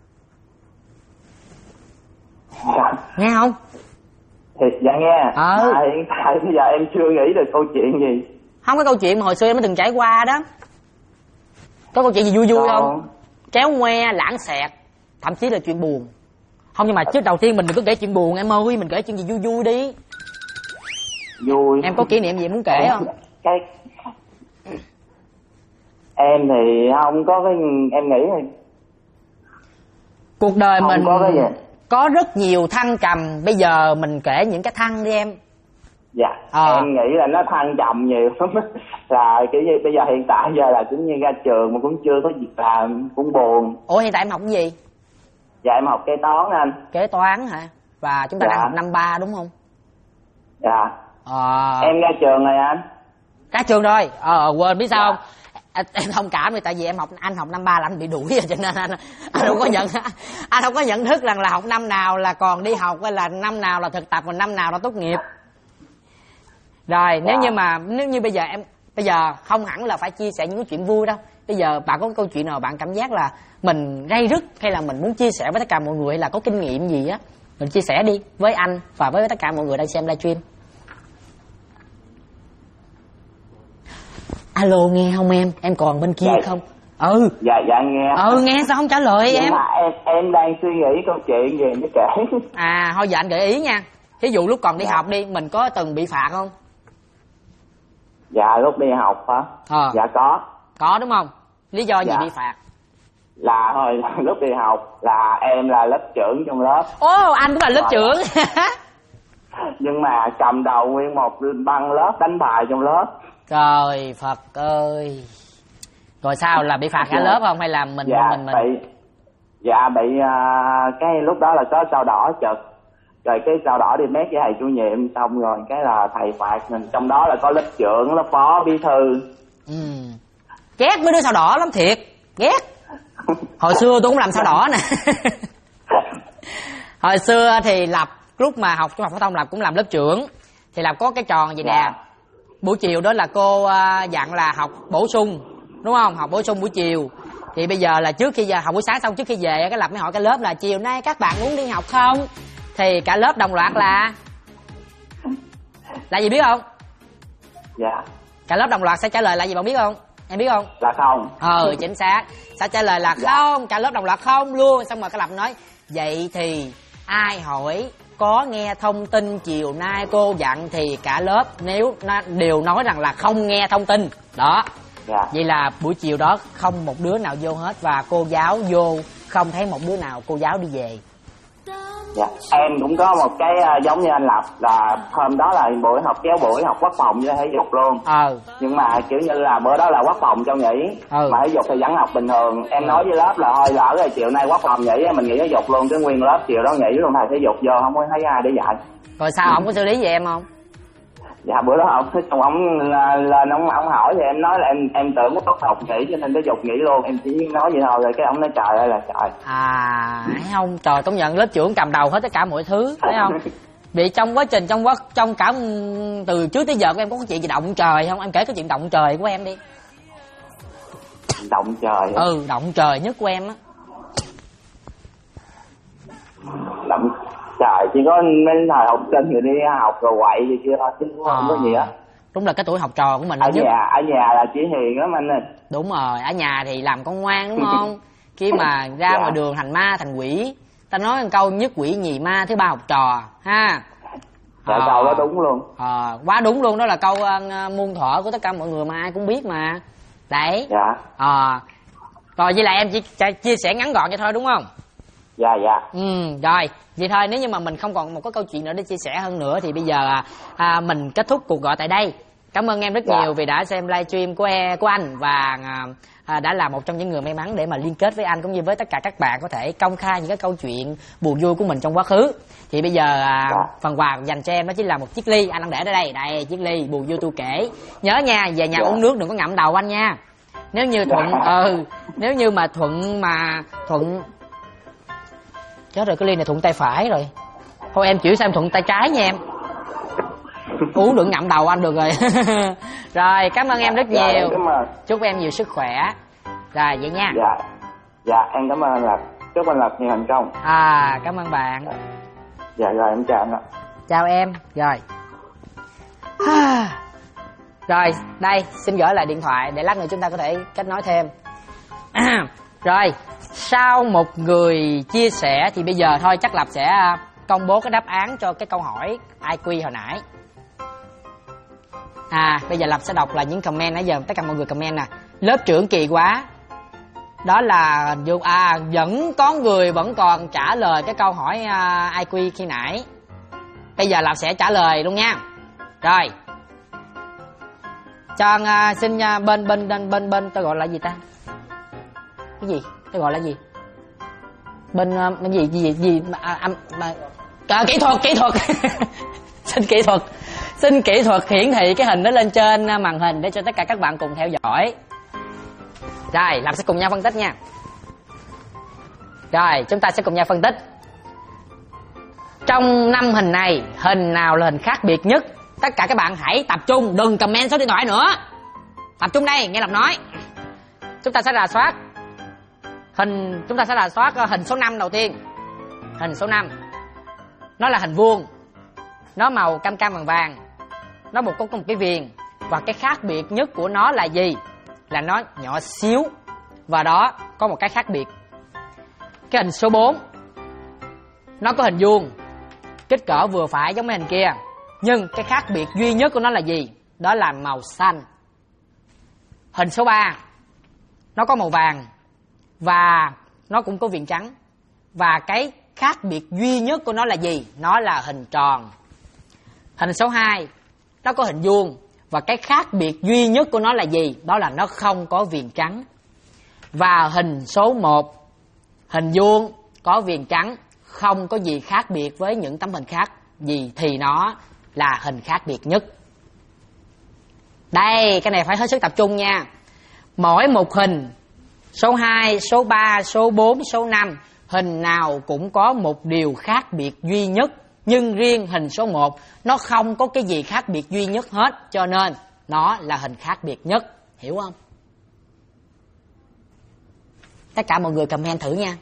Dạ. Nghe không? Thì dạ nghe. Hiện tại bây giờ em chưa nghĩ được câu chuyện gì. Không, có câu chuyện mà hồi xưa em mới từng trải qua đó. Có câu chuyện gì vui vui không? Tréo ngoe, lãng xẹt, thậm chí là chuyện buồn. Không, nhưng mà trước đầu tiên mình đừng có kể chuyện buồn em ơi, mình kể chuyện gì vui vui đi. Vui. Em có kỷ niệm gì muốn kể không? Em thì không có cái, em nghĩ là cuộc đời mình có cái gì. Có rất nhiều thăng trầm, bây giờ mình kể những cái thăng đi em. Dạ. Em nghĩ là nó thăng trầm nhiều lắm. Là kiểu như bây giờ hiện tại giờ là cũng như ra trường mà cũng chưa có việc làm, cũng buồn. Ủa hiện tại em học cái gì? Dạ em học kế toán anh. Kế toán hả? Và chúng ta đang học năm 3 đúng không? Dạ. Em ra trường rồi anh. Ra trường rồi. Quên biết sao không? Em thông cảm vì tại vì anh học năm 3 là anh bị đuổi rồi, cho nên anh không có nhận thức rằng là học năm nào là còn đi học, hay là năm nào là thực tập và năm nào là tốt nghiệp. Rồi nếu như bây giờ không hẳn là phải chia sẻ những cái chuyện vui đâu. Bây giờ bạn có câu chuyện nào bạn cảm giác là mình ray rứt, hay là mình muốn chia sẻ với tất cả mọi người, hay là có kinh nghiệm gì á, mình chia sẻ đi với anh và với tất cả mọi người đang xem livestream. Alo nghe không em còn bên kia không? Dạ nghe. Nghe sao không trả lời nhưng em? mà em đang suy nghĩ câu chuyện gì mới kể. Thôi giờ anh gợi ý nha. Ví dụ lúc còn đi học đi, mình có từng bị phạt không? Dạ lúc đi học hả? Dạ Có đúng không? Lý do gì bị phạt? Là thôi lúc đi học là em là lớp trưởng trong lớp. Anh cũng là lớp trưởng. Nhưng mà cầm đầu nguyên một băng lớp đánh bài trong lớp. Trời Phật ơi. Rồi sao, là bị phạt cả lớp không hay là mình? Bị cái lúc đó là có sao đỏ chật. Rồi cái sao đỏ đi mét với thầy chủ nhiệm, xong rồi cái là thầy phạt mình, trong đó là có lớp trưởng, lớp phó, bí thư. Ghét mấy đứa sao đỏ lắm thiệt, ghét. Hồi xưa tôi cũng làm sao đỏ nè. Hồi xưa thì Lập lúc mà học trung học phổ thông Lập cũng làm lớp trưởng. Thì Lập có cái tròn vậy nè. Buổi chiều đó là cô dặn là học bổ sung, đúng không? Học bổ sung buổi chiều. Thì bây giờ là trước khi giờ học buổi sáng xong, trước khi về cái Lập mới hỏi cái lớp là chiều nay các bạn muốn đi học không? Thì cả lớp đồng loạt là gì biết không? Dạ. Cả lớp đồng loạt sẽ trả lời là gì bạn biết không? Em biết không? Là không. Chính xác. Sẽ trả lời là không. Cả lớp đồng loạt không luôn. Xong rồi cái Lập nói vậy thì ai hỏi có nghe thông tin chiều nay cô dặn thì cả lớp nếu đều nói rằng là không nghe thông tin đó. Vậy là buổi chiều đó không một đứa nào vô hết, và cô giáo vô không thấy một đứa nào, cô giáo đi về. Dạ, em cũng có một cái giống như anh Lập, là hôm đó là buổi học quốc phòng với thể dục luôn. Nhưng mà kiểu như là bữa đó là quốc phòng cho nghỉ, mà thể dục thì vẫn học bình thường. Em nói với lớp là thôi lỡ rồi chiều nay quốc phòng nghỉ, mình nghỉ thể dục luôn, cái nguyên lớp chiều đó nghỉ luôn, thầy thể dục vô không có thấy ai để dạy. Rồi sao ông có xử lý gì em không? Dạ bữa đó ông lên ông hỏi thì em nói là em tưởng quốc phòng nghỉ cho nên thể dục nghỉ luôn, em chỉ nói vậy thôi, rồi cái ông nói trời ơi là trời. Thấy không, trời, công nhận lớp trưởng cầm đầu hết tất cả mọi thứ, thấy không? Vì trong quá trình trong cả từ trước tới giờ của em có chuyện gì động trời không? Em kể cái chuyện động trời của em đi. Động trời? Động trời nhất của em á. Động trời chỉ có mấy thời học sinh người đi học rồi quậy gì kia thôi, chứ không có gì á. Đúng là cái tuổi học trò của mình ở nhà là chỉ hiền lắm anh ơi. Đúng rồi, ở nhà thì làm con ngoan đúng không? Khi mà ra ngoài đường thành ma thành quỷ. Ta nói một câu nhất quỷ nhì ma thứ ba học trò ha. Câu đó đúng luôn. Quá đúng luôn, đó là câu muôn thuở của tất cả mọi người mà ai cũng biết mà. Đấy. Rồi vậy là em chỉ chia sẻ ngắn gọn vậy thôi đúng không? Dạ. Rồi vậy thôi, nếu như mà mình không còn một cái câu chuyện nữa để chia sẻ hơn nữa thì bây giờ mình kết thúc cuộc gọi tại đây. Cảm ơn em rất nhiều vì đã xem livestream của anh, và đã là một trong những người may mắn để mà liên kết với anh cũng như với tất cả các bạn có thể công khai những cái câu chuyện buồn vui của mình trong quá khứ. Thì bây giờ phần quà dành cho em đó chính là một chiếc ly, anh đang để ở đây. Đây, chiếc ly buồn vui tôi kể. Nhớ nha, về nhà uống nước đừng có ngậm đầu anh nha. Nếu như nếu như mà Thuận chết rồi, cái ly này Thuận tay phải rồi. Thôi em chuyển sang Thuận tay trái nha em. Uống đừng ngậm đầu anh được rồi. Rồi cảm ơn em rất nhiều. Chúc em nhiều sức khỏe. Rồi vậy nha. Dạ em cảm ơn Lập. Chúc anh Lập nhiều thành công. Cảm ơn bạn. Dạ rồi em chào anh ạ. Chào em. Rồi rồi đây xin gửi lại điện thoại để lát nữa chúng ta có thể kết nối thêm. Rồi sau một người chia sẻ thì bây giờ thôi chắc Lập sẽ công bố cái đáp án cho cái câu hỏi IQ hồi nãy. Bây giờ Lập sẽ đọc lại những comment nãy giờ tất cả mọi người comment nè. Lớp trưởng kỳ quá. Đó là vẫn có người vẫn còn trả lời cái câu hỏi IQ khi nãy. Bây giờ Lập sẽ trả lời luôn nha. Rồi cho xin bên tôi gọi là gì ta? Cái gì? Tôi gọi là gì? Bên gì kỹ thuật. Xin kỹ thuật hiển thị cái hình đó lên trên màn hình để cho tất cả các bạn cùng theo dõi. Rồi, Lập sẽ cùng nhau phân tích nha. Rồi, chúng ta sẽ cùng nhau phân tích. Trong 5 hình này, hình nào là hình khác biệt nhất? Tất cả các bạn hãy tập trung, đừng comment số điện thoại nữa. Tập trung đây, nghe Lập nói. Chúng ta sẽ rà soát hình số 5 đầu tiên. Hình số 5. Nó là hình vuông. Nó màu cam vàng. Nó có một cái viền. và cái khác biệt nhất của nó là gì? Là nó nhỏ xíu. Và đó có một cái khác biệt. Cái hình số 4 nó có hình vuông, kích cỡ vừa phải giống mấy hình kia, nhưng cái khác biệt duy nhất của nó là gì? Đó là màu xanh. Hình số 3 nó có màu vàng và nó cũng có viền trắng. Và cái khác biệt duy nhất của nó là gì? Nó là hình tròn. Hình số 2 nó có hình vuông và cái khác biệt duy nhất của nó là gì? Đó là nó không có viền trắng. Và hình số 1, hình vuông có viền trắng, không có gì khác biệt với những tấm hình khác gì thì nó là hình khác biệt nhất. Đây, cái này phải hết sức tập trung nha. Mỗi một hình số 2, số 3, số 4, số 5, hình nào cũng có một điều khác biệt duy nhất. Nhưng riêng hình số 1 nó không có cái gì khác biệt duy nhất hết, cho nên nó là hình khác biệt nhất. Hiểu không? Tất cả mọi người comment thử nha.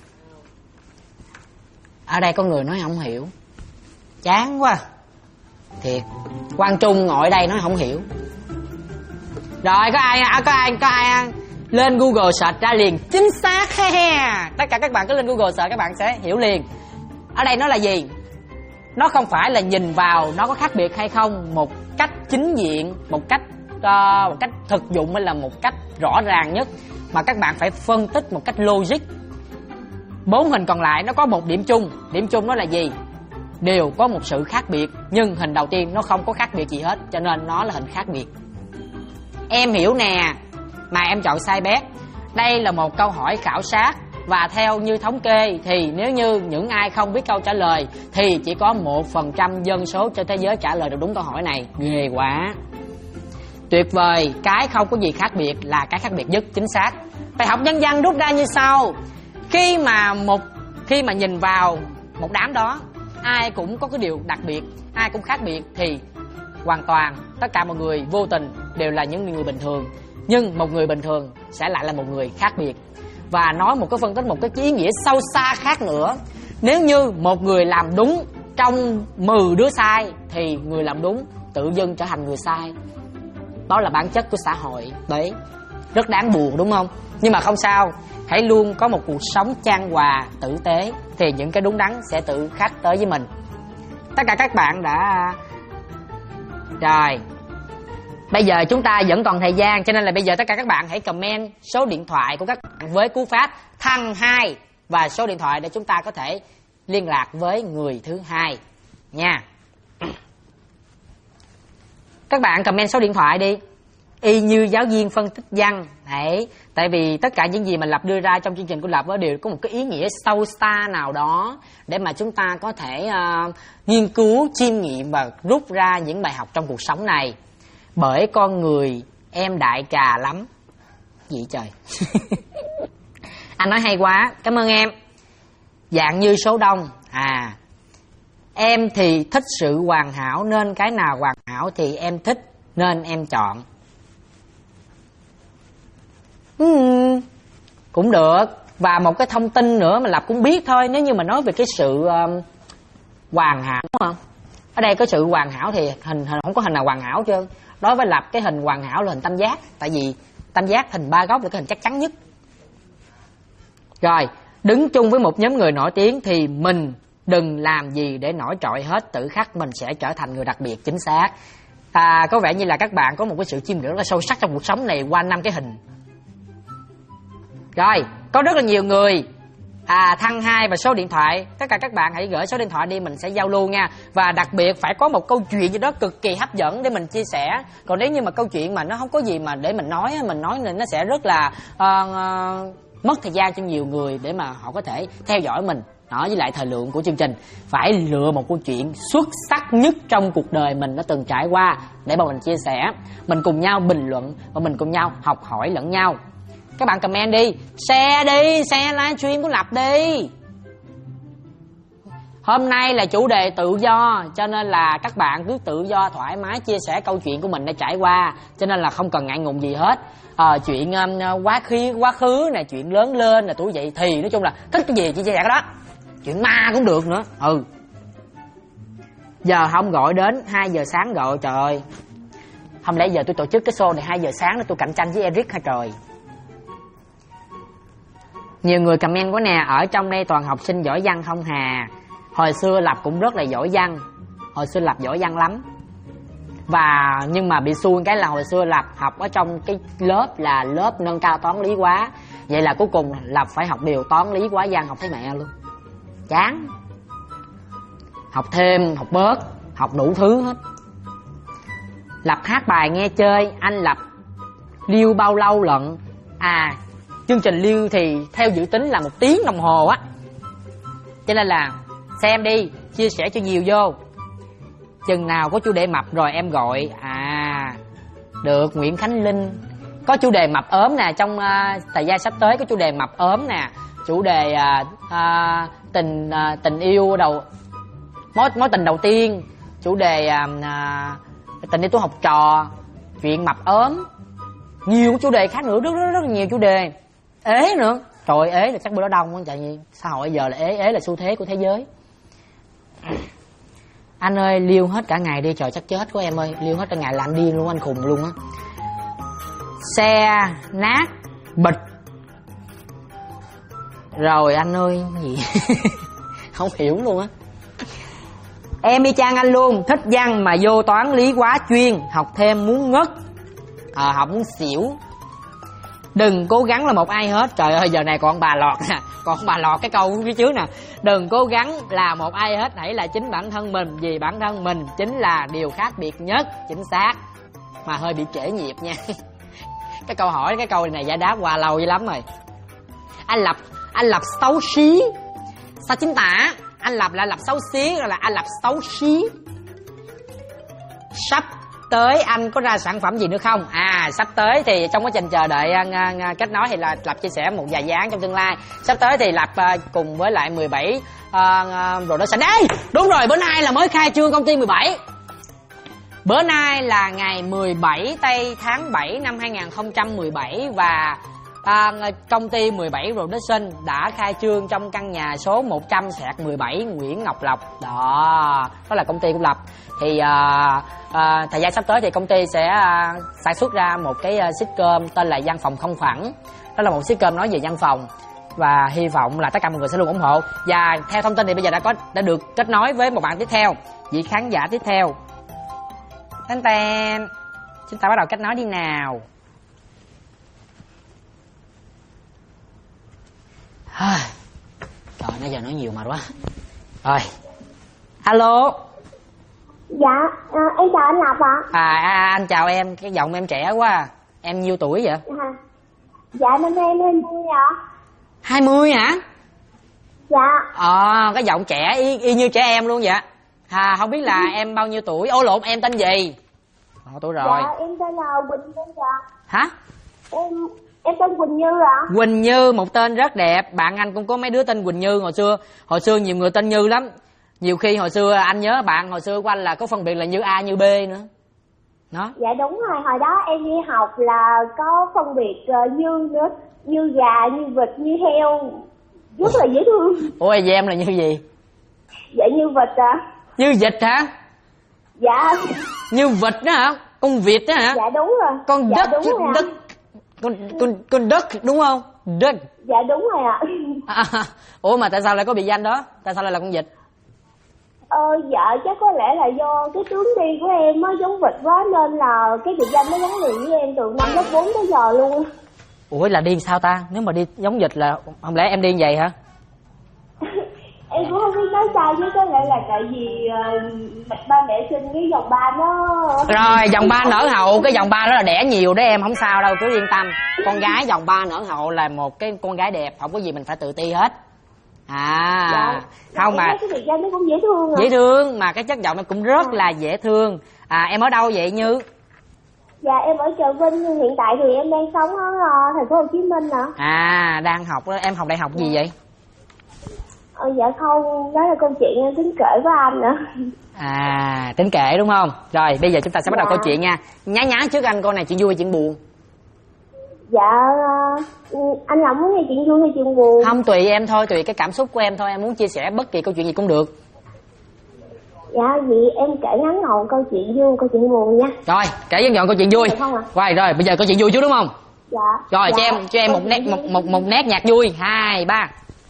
Ở đây có người nói không hiểu. Chán quá. Thiệt. Quang Trung ngồi đây nói không hiểu. Rồi có ai lên Google search ra liền chính xác. Tất cả các bạn cứ lên Google search các bạn sẽ hiểu liền. Ở đây nó là gì? Nó không phải là nhìn vào nó có khác biệt hay không một cách chính diện, một cách thực dụng hay là một cách rõ ràng nhất, mà các bạn phải phân tích một cách logic. 4 hình còn lại nó có một điểm chung. Điểm chung nó là gì? Đều có một sự khác biệt, nhưng hình đầu tiên nó không có khác biệt gì hết, cho nên nó là hình khác biệt. Em hiểu nè, mà em chọn sai bét. Đây là một câu hỏi khảo sát, và theo như thống kê thì nếu như những ai không biết câu trả lời thì chỉ có 1% dân số trên thế giới trả lời được đúng câu hỏi này. Ghê quá. Tuyệt vời, cái không có gì khác biệt là cái khác biệt nhất, chính xác. Bài học nhân văn rút ra như sau. Khi mà nhìn vào một đám đó, ai cũng có cái điều đặc biệt, ai cũng khác biệt, thì hoàn toàn tất cả mọi người vô tình đều là những người bình thường. Nhưng một người bình thường sẽ lại là một người khác biệt. Và nói một cái phân tích, một cái ý nghĩa sâu xa khác nữa. Nếu như một người làm đúng trong 10 đứa sai thì người làm đúng tự dưng trở thành người sai. Đó là bản chất của xã hội. Đấy, rất đáng buồn đúng không? Nhưng mà không sao, hãy luôn có một cuộc sống chan hòa, tử tế, thì những cái đúng đắn sẽ tự khắc tới với mình. Tất cả các bạn đã... Rồi, bây giờ chúng ta vẫn còn thời gian, cho nên là bây giờ tất cả các bạn hãy comment số điện thoại của các bạn với cú pháp thăng 2 và số điện thoại để chúng ta có thể liên lạc với người thứ hai nha. Các bạn comment số điện thoại đi, y như giáo viên phân tích văn. Đấy, tại vì tất cả những gì mà Lập đưa ra trong chương trình của Lập đều có một cái ý nghĩa sâu xa nào đó để mà chúng ta có thể nghiên cứu, chiêm nghiệm và rút ra những bài học trong cuộc sống này. Bởi con người em đại trà lắm. Gì trời. Anh nói hay quá, cảm ơn em. Dạng như số đông. Em thì thích sự hoàn hảo, nên cái nào hoàn hảo thì em thích, nên em chọn. Cũng được. Và một cái thông tin nữa mà Lập cũng biết thôi, nếu như mà nói về cái sự hoàn hảo, đúng không? Ở đây có sự hoàn hảo thì hình không có hình nào hoàn hảo chứ. Đối với Lập, cái hình hoàn hảo là hình tam giác. Tại vì tam giác hình 3 góc là cái hình chắc chắn nhất. Rồi, đứng chung với một nhóm người nổi tiếng thì mình đừng làm gì để nổi trội hết, tự khắc mình sẽ trở thành người đặc biệt, chính xác. Có vẻ như là các bạn có một cái sự chiêm ngưỡng rất là sâu sắc trong cuộc sống này qua 5 cái hình. Rồi, có rất là nhiều người thăng 2 và số điện thoại. Tất cả các bạn hãy gửi số điện thoại đi, mình sẽ giao lưu nha. Và đặc biệt phải có một câu chuyện gì đó cực kỳ hấp dẫn để mình chia sẻ. Còn nếu như mà câu chuyện mà nó không có gì mà để mình nói nên nó sẽ rất là mất thời gian cho nhiều người để mà họ có thể theo dõi mình. Đó, với lại thời lượng của chương trình phải lựa một câu chuyện xuất sắc nhất trong cuộc đời mình đã từng trải qua để mà mình chia sẻ, mình cùng nhau bình luận và mình cùng nhau học hỏi lẫn nhau. Các bạn comment đi, share livestream của Lập đi. Hôm nay là chủ đề tự do, cho nên là các bạn cứ tự do thoải mái chia sẻ câu chuyện của mình đã trải qua, cho nên là không cần ngại ngùng gì hết. Chuyện quá khứ này, chuyện lớn lên là tuổi dậy thì nói chung là thích cái gì chia sẻ cái đó. Chuyện ma cũng được nữa. Giờ không gọi đến 2 giờ sáng gọi, trời ơi. Không lẽ giờ tôi tổ chức cái show này 2 giờ sáng để tôi cạnh tranh với Eric hả trời? Nhiều người comment quá nè, ở trong đây toàn học sinh giỏi văn không hà. Hồi xưa Lập cũng rất là giỏi văn. Hồi xưa Lập giỏi văn lắm. Và nhưng mà bị xui cái là hồi xưa Lập học ở trong cái lớp là lớp nâng cao toán lý hóa. Vậy là cuối cùng Lập phải học điều toán lý hóa văn, học thấy mẹ luôn. Chán. Học thêm, học bớt, học đủ thứ hết. Lập hát bài nghe chơi, anh Lập liêu bao lâu lận? À, chương trình liêu thì theo dự tính là 1 tiếng đồng hồ á. Cho nên là xem đi, chia sẻ cho nhiều vô. Chừng nào có chủ đề mập rồi em gọi. À, được. Nguyễn Khánh Linh có chủ đề mập ốm nè. Trong thời gian sắp tới có chủ đề mập ốm nè. Chủ đề tình yêu đầu mối tình đầu tiên. Chủ đề tình yêu tuổi học trò. Chuyện mập ốm. Nhiều chủ đề khác nữa, rất nhiều chủ đề. Ế nữa. Trời, ế là chắc bữa đó đông quá. Tại vì xã hội giờ là ế là xu thế của thế giới. Anh ơi, liêu hết cả ngày đi, trời chắc chết quá em ơi. Liêu hết cả ngày là anh điên luôn, anh khùng luôn á. Xe nát bịch. Rồi anh ơi, gì không hiểu luôn á. Em y chang anh luôn, thích văn mà vô toán lý quá chuyên, học thêm muốn ngất. Học muốn xỉu. Đừng cố gắng là một ai hết. Trời ơi, giờ này còn bà lọt nè. Còn bà lọt cái câu phía trước nè. Đừng cố gắng là một ai hết, hãy là chính bản thân mình. Vì bản thân mình chính là điều khác biệt nhất. Chính xác. Mà hơi bị trễ nhịp nha. Cái câu hỏi, cái câu này giải đáp qua lâu dữ lắm rồi. Anh Lập xấu xí. Sao chính tả? Anh Lập là Lập xấu xí, rồi là anh Lập xấu xí. Sắp tới anh có ra sản phẩm gì nữa không? À, sắp tới thì trong quá trình chờ đợi kết nối thì là Lập chia sẻ một vài dự án trong tương lai. Sắp tới thì Lập cùng với lại 17 rồi đó sẵn đây. Đúng rồi, bữa nay là mới khai trương công ty 17. Bữa nay là ngày 17 tây tháng 7 năm 2017 và công ty 17 Production đã khai trương trong căn nhà số 100/17 Nguyễn Ngọc Lộc. Đó là công ty của Lập. Thì thời gian sắp tới thì công ty sẽ sản xuất ra một cái sitcom tên là Văn phòng không phẳng. Đó là một sitcom nói về văn phòng và hy vọng là tất cả mọi người sẽ luôn ủng hộ. Và theo thông tin thì bây giờ đã được kết nối với một bạn tiếp theo, vị khán giả tiếp theo. Tên chúng ta bắt đầu kết nối đi nào. Trời, nãy giờ nói nhiều mà quá. Rồi. Alo. Dạ, em chào anh Lập ạ. Anh chào em, cái giọng em trẻ quá. Em nhiêu tuổi vậy? Dạ, năm nay em 20 ạ. 20 hả? Dạ. Cái giọng trẻ y như trẻ em luôn vậy. Không biết là em bao nhiêu tuổi? Ô lộn, em tên gì? Tuổi rồi. Dạ, em tên là Quỳnh Như ạ. Hả? Em tên Quỳnh Như ạ. Quỳnh Như, một tên rất đẹp. Bạn anh cũng có mấy đứa tên Quỳnh Như hồi xưa nhiều người tên Như lắm. Nhiều khi hồi xưa anh nhớ bạn hồi xưa của anh là có phân biệt là Như A Như B nữa. Đó. Dạ đúng rồi, hồi đó em đi học là có phân biệt Như nữa, Như gà, Như vịt, Như heo. Rất là dễ thương. Ủa vậy em là Như gì? Dạ Như vịt ạ. Như vịt hả? Dạ. Như vịt đó hả? Con vịt đó hả? Dạ đúng rồi. Con dạ, đất, đúng đất. Con đất đúng không? Đất. Dạ đúng rồi ạ. Ủa mà tại sao lại có biệt danh đó? Tại sao lại là con vịt? Dạ chắc có lẽ là do cái tướng đi của em nó giống vịt quá nên là cái biệt danh nó gắn liền với em từ năm lớp 4 tới giờ luôn. Ủa là điên sao ta? Nếu mà đi giống vịt là không lẽ em điên vậy hả? Em cũng không biết nói sao chứ có lẽ là tại vì ba mẹ sinh cái dòng ba nó... Rồi dòng ba nở hậu, cái dòng ba đó là đẻ nhiều đó em, không sao đâu, cứ yên tâm. Con gái dòng ba nở hậu là một cái con gái đẹp, không có gì mình phải tự ti hết. Dạ, không mà cái biệt danh nó cũng dễ thương. Dễ thương mà cái chất giọng nó cũng rất là dễ thương. Em ở đâu vậy Như? Dạ em ở Trà Vinh, hiện tại thì em đang sống ở thành phố Hồ Chí Minh ạ. Đang học đó, em học đại học gì vậy? Dạ không, đó là câu chuyện em tính kể với anh nữa. Tính kể đúng không? Rồi bây giờ chúng ta sẽ bắt đầu câu chuyện nha. Nhá trước anh, câu này chuyện vui hay chuyện buồn? Dạ anh là muốn nghe chuyện vui hay chuyện buồn? Không, tùy em thôi, tùy cái cảm xúc của em thôi. Em muốn chia sẻ bất kỳ câu chuyện gì cũng được. Dạ, vậy em kể ngắn ngắn câu chuyện vui, câu chuyện buồn nha. Rồi, kể ngắn gọn câu chuyện vui. Được không ạ? Rồi, bây giờ câu chuyện vui chú đúng không? Dạ. Rồi, dạ. cho em một nét nhạc vui. 2, 3.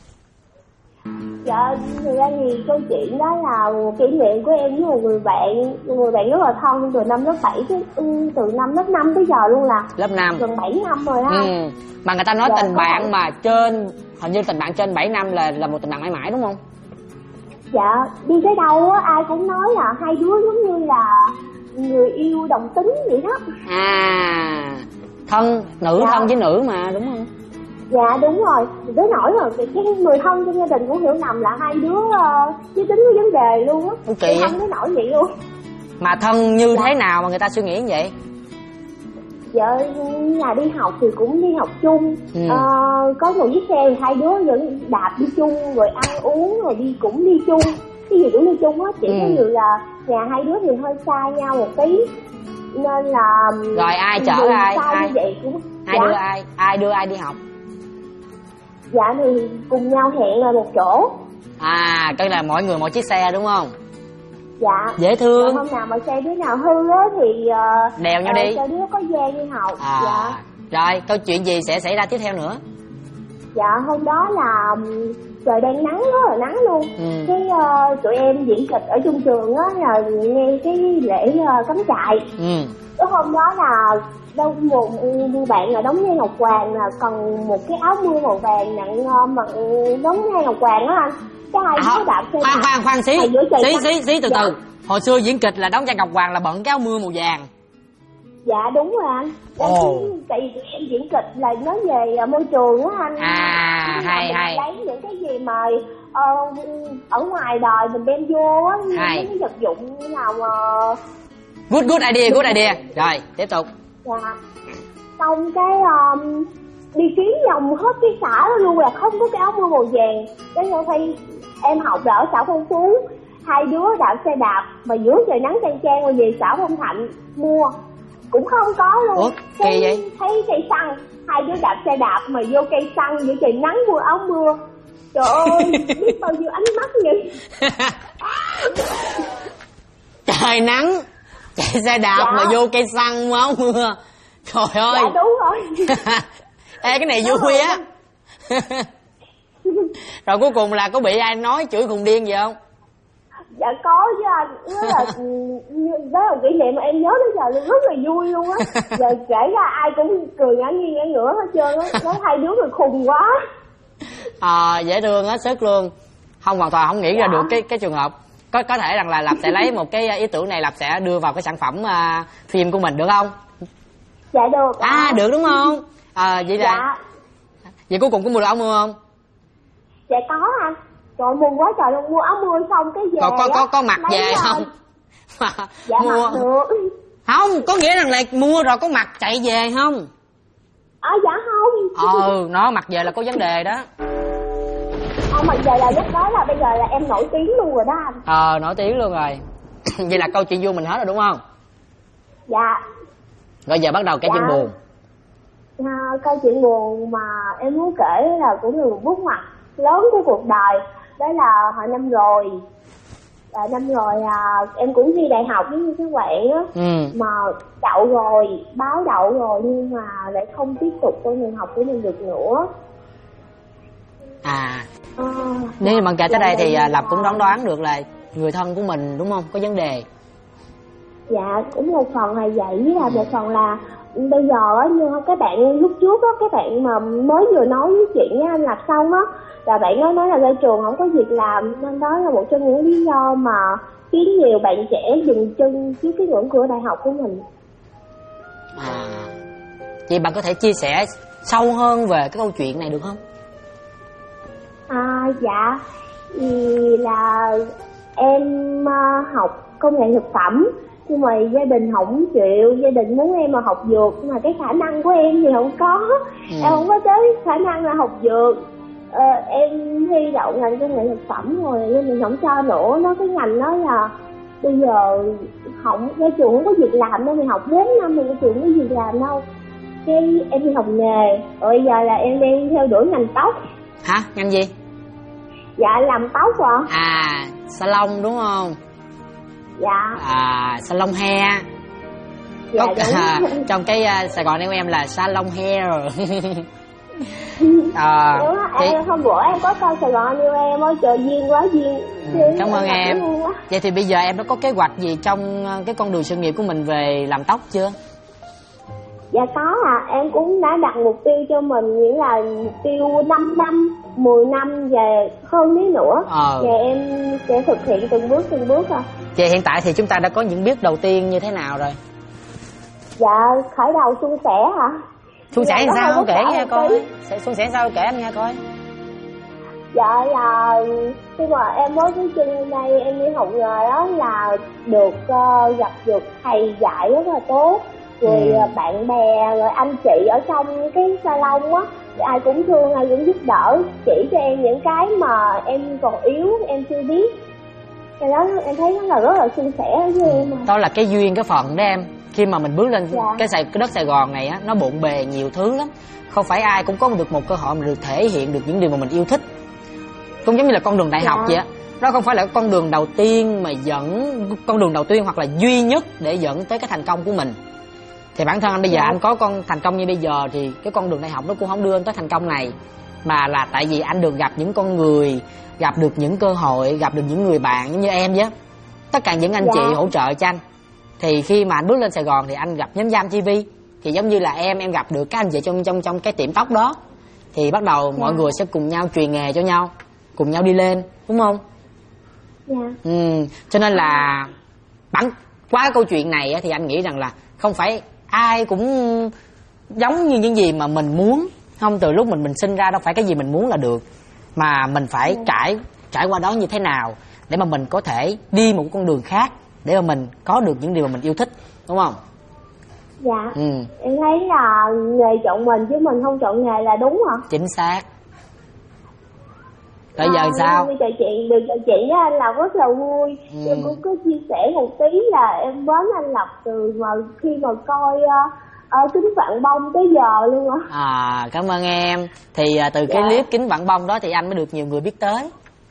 Dạ, thực ra thì câu chuyện đó là kỷ niệm của em với một người bạn rất là thân từ năm lớp 7 từ năm lớp 5 tới giờ luôn, là Lớp 5 gần 7 năm rồi á. Mà người ta nói Dạ, tình bạn mà trên, hình như tình bạn trên 7 năm là một tình bạn mãi mãi đúng không? Dạ, đi tới đâu á ai cũng nói là hai đứa giống như là người yêu đồng tính vậy đó. À, thân nữ Dạ. thân với nữ mà đúng không? Dạ đúng rồi, tới nỗi rồi cái người thân trong gia đình cũng hiểu nhầm là hai đứa giới tính có vấn đề luôn á. Kỳ vậy? Không tới nỗi vậy luôn. Mà thân như Dạ. thế nào mà người ta suy nghĩ như vậy? Dạ, nhà đi học thì cũng đi học chung. Có một chiếc xe thì hai đứa vẫn đạp đi chung, rồi ăn uống rồi cũng đi chung, cái gì cũng đi chung á. Chỉ có điều là nhà hai đứa thì hơi xa nhau một tí nên là Rồi ai chở ai? xa Ai như vậy cũng ai đưa ai? Ai đưa ai đi học? Dạ thì cùng nhau hẹn là một chỗ. À, tức là mỗi người mỗi chiếc xe đúng không? Dạ. Dễ thương. Rồi hôm nào mà xe đứa nào hư á thì đèo nhau đi. cho đứa có gian đi học. Dạ. Rồi, câu chuyện gì sẽ xảy ra tiếp theo nữa? Dạ, hôm đó là trời đang nắng, rất là nắng luôn. Cái tụi em diễn kịch ở chung trường á, là nghe cái lễ cắm trại. Cái hôm đó là một bạn là đóng vai Ngọc Hoàng, là cần một cái áo mưa màu vàng nặng mà đóng vai Ngọc Hoàng á anh. Cái hai đứa đạp xe khoan xí từ từ. Hồi xưa diễn kịch là đóng vai Ngọc Hoàng là bận cái áo mưa màu vàng. Dạ đúng rồi anh. Tại vì tụi em diễn kịch là nói về môi trường á anh. Hay. Lấy những cái gì mà ở ngoài đời mình đem vô á, những cái vật dụng như nào mà Good idea. Rồi, tiếp tục. Dạ. Xong cái đi kiếm vòng hết cái xã đó luôn, là không có cái áo mưa màu vàng. Cái sau khi em học ở xã Phong Phú, hai đứa đạp xe đạp mà giữa trời nắng chang chang rồi về xã Phong Thạnh mua cũng không có luôn. Ủa, kỳ vậy? Thấy cây xăng, hai đứa đạp xe đạp mà vô cây xăng giữa trời nắng mua áo mưa. Trời ơi, biết bao nhiêu ánh mắt vậy. Trời nắng chạy xe đạp mà vô cây xăng mua áo mưa. Trời ơi. Dạ đúng rồi. Ê, cái này vui á. Rồi cuối cùng là có bị ai nói chửi khùng điên gì không? Dạ có chứ anh. Đó là kỷ niệm mà em nhớ đến giờ luôn, rất là vui luôn á. Giờ kể ra ai cũng cười ngã nghiêng ngã ngửa hết trơn á. Nói hai đứa người khùng quá. Dễ thương hết sức luôn. Không, hoàn toàn không nghĩ ra được cái trường hợp. Có thể rằng là Lập sẽ lấy một cái ý tưởng này, Lập sẽ đưa vào cái sản phẩm phim của mình được không? Dạ được. Được đúng không? Vậy là dạ. Vậy cuối cùng có mua được áo mưa không? Dạ có anh. Trời mừng quá trời luôn, mua áo mưa xong cái về có mặc về không? Dạ mua mặc được. Không, có nghĩa rằng là mua rồi có mặc chạy về không? Dạ không. Nó mặc về là có vấn đề đó. Mặc về là lúc đó là bây giờ là em nổi tiếng luôn rồi đó anh. Nổi tiếng luôn rồi. Vậy là câu chuyện vui mình hết rồi đúng không? Dạ. Rồi giờ bắt đầu cái chuyện buồn. Câu chuyện buồn mà em muốn kể là cũng là một bước ngoặt lớn của cuộc đời. Đó là hồi năm rồi. Em cũng thi đại học với như các bạn á. Mà đậu rồi, báo đậu rồi nhưng mà lại không tiếp tục con đường học của mình được nữa. Nếu mà kể tới đây thì Lập cũng đoán được là người thân của mình đúng không? Có vấn đề. Dạ, cũng một phần là vậy, với là một phần là bây giờ á, như các bạn lúc trước á, các bạn mà mới vừa nói với chuyện với anh Lập xong á, là bạn nói là ra trường không có việc làm, nên đó là một trong những lý do mà khiến nhiều bạn trẻ dừng chân trước cái ngưỡng cửa đại học của mình. Vậy bạn có thể chia sẻ sâu hơn về cái câu chuyện này được không? Dạ, thì là em học công nghệ thực phẩm, nhưng mà gia đình không chịu, gia đình muốn em mà học dược, nhưng mà cái khả năng của em thì không có. Em không có tới khả năng là học dược. Em thi đậu ngành công nghệ thực phẩm rồi nên mình không cho nữa. Nó cái ngành đó là bây giờ ra trường không có việc làm đâu, mình học 4 năm thì ra trường không có việc làm đâu. Cái em đi học nghề, rồi bây giờ là em đang theo đuổi ngành tóc. Hả? Ngành gì? Dạ làm tóc ạ. Salon đúng không? Dạ. Salon hair. Dạ, Trong cái Sài Gòn em là salon hair. Đúng đó, em hôm bữa em có coi Sài Gòn yêu em ơi, trời duyên quá duyên. Cảm ơn em. Vậy thì bây giờ em đã có kế hoạch gì trong cái con đường sự nghiệp của mình về làm tóc chưa? Dạ có em cũng đã đặt mục tiêu cho mình, nghĩa là mục tiêu 5 năm, 10 năm về hơn thế nữa. Và em sẽ thực hiện từng bước Vậy hiện tại thì chúng ta đã có những bước đầu tiên như thế nào rồi? Dạ khởi đầu suôn sẻ hả? Suôn sẻ sao không kể nghe coi. Suôn sẻ sao kể anh nghe coi. Dạ là khi mà em mới tới chân đây em đi học nghề đó là được gặp được thầy dạy rất là tốt, rồi bạn bè rồi anh chị ở trong cái salon á, ai cũng thương, ai cũng giúp đỡ, chỉ cho em những cái mà em còn yếu em chưa biết. Cái đó em thấy nó là rất là suôn sẻ với em. Đó là cái duyên cái phận đó em. Khi mà mình bước lên cái đất Sài Gòn này á, nó bộn bề nhiều thứ lắm. Không phải ai cũng có được một cơ hội mà được thể hiện được những điều mà mình yêu thích. Cũng giống như là con đường đại học vậy á. Đó không phải là con đường đầu tiên mà con đường đầu tiên hoặc là duy nhất để dẫn tới cái thành công của mình. Thì bản thân anh bây giờ anh có con thành công như bây giờ thì cái con đường đại học nó cũng không đưa anh tới thành công này, mà là tại vì anh được gặp những con người, gặp được những cơ hội, gặp được những người bạn như em vậy. Tất cả những anh chị hỗ trợ cho anh. Thì khi mà anh bước lên Sài Gòn thì anh gặp nhóm Giam TV, thì giống như là em gặp được các anh chị trong cái tiệm tóc đó, thì bắt đầu mọi người sẽ cùng nhau truyền nghề cho nhau, cùng nhau đi lên, đúng không? Cho nên là qua câu chuyện này thì anh nghĩ rằng là không phải ai cũng giống như những gì mà mình muốn. Không, từ lúc mình sinh ra đâu phải cái gì mình muốn là được, mà mình phải trải qua đó như thế nào để mà mình có thể đi một con đường khác, để mà mình có được những điều mà mình yêu thích, đúng không? Dạ. Em thấy là nghề chọn mình chứ mình không chọn nghề là đúng hả? Chính xác. Bây giờ sao? Được trò chuyện với anh Lộc rất là vui. Em cũng có chia sẻ một tí là em mến anh Lộc từ mà khi mà coi Kính Vạn Bông tới giờ luôn á. Cảm ơn em. Thì từ cái clip Kính Vạn Bông đó thì anh mới được nhiều người biết tới.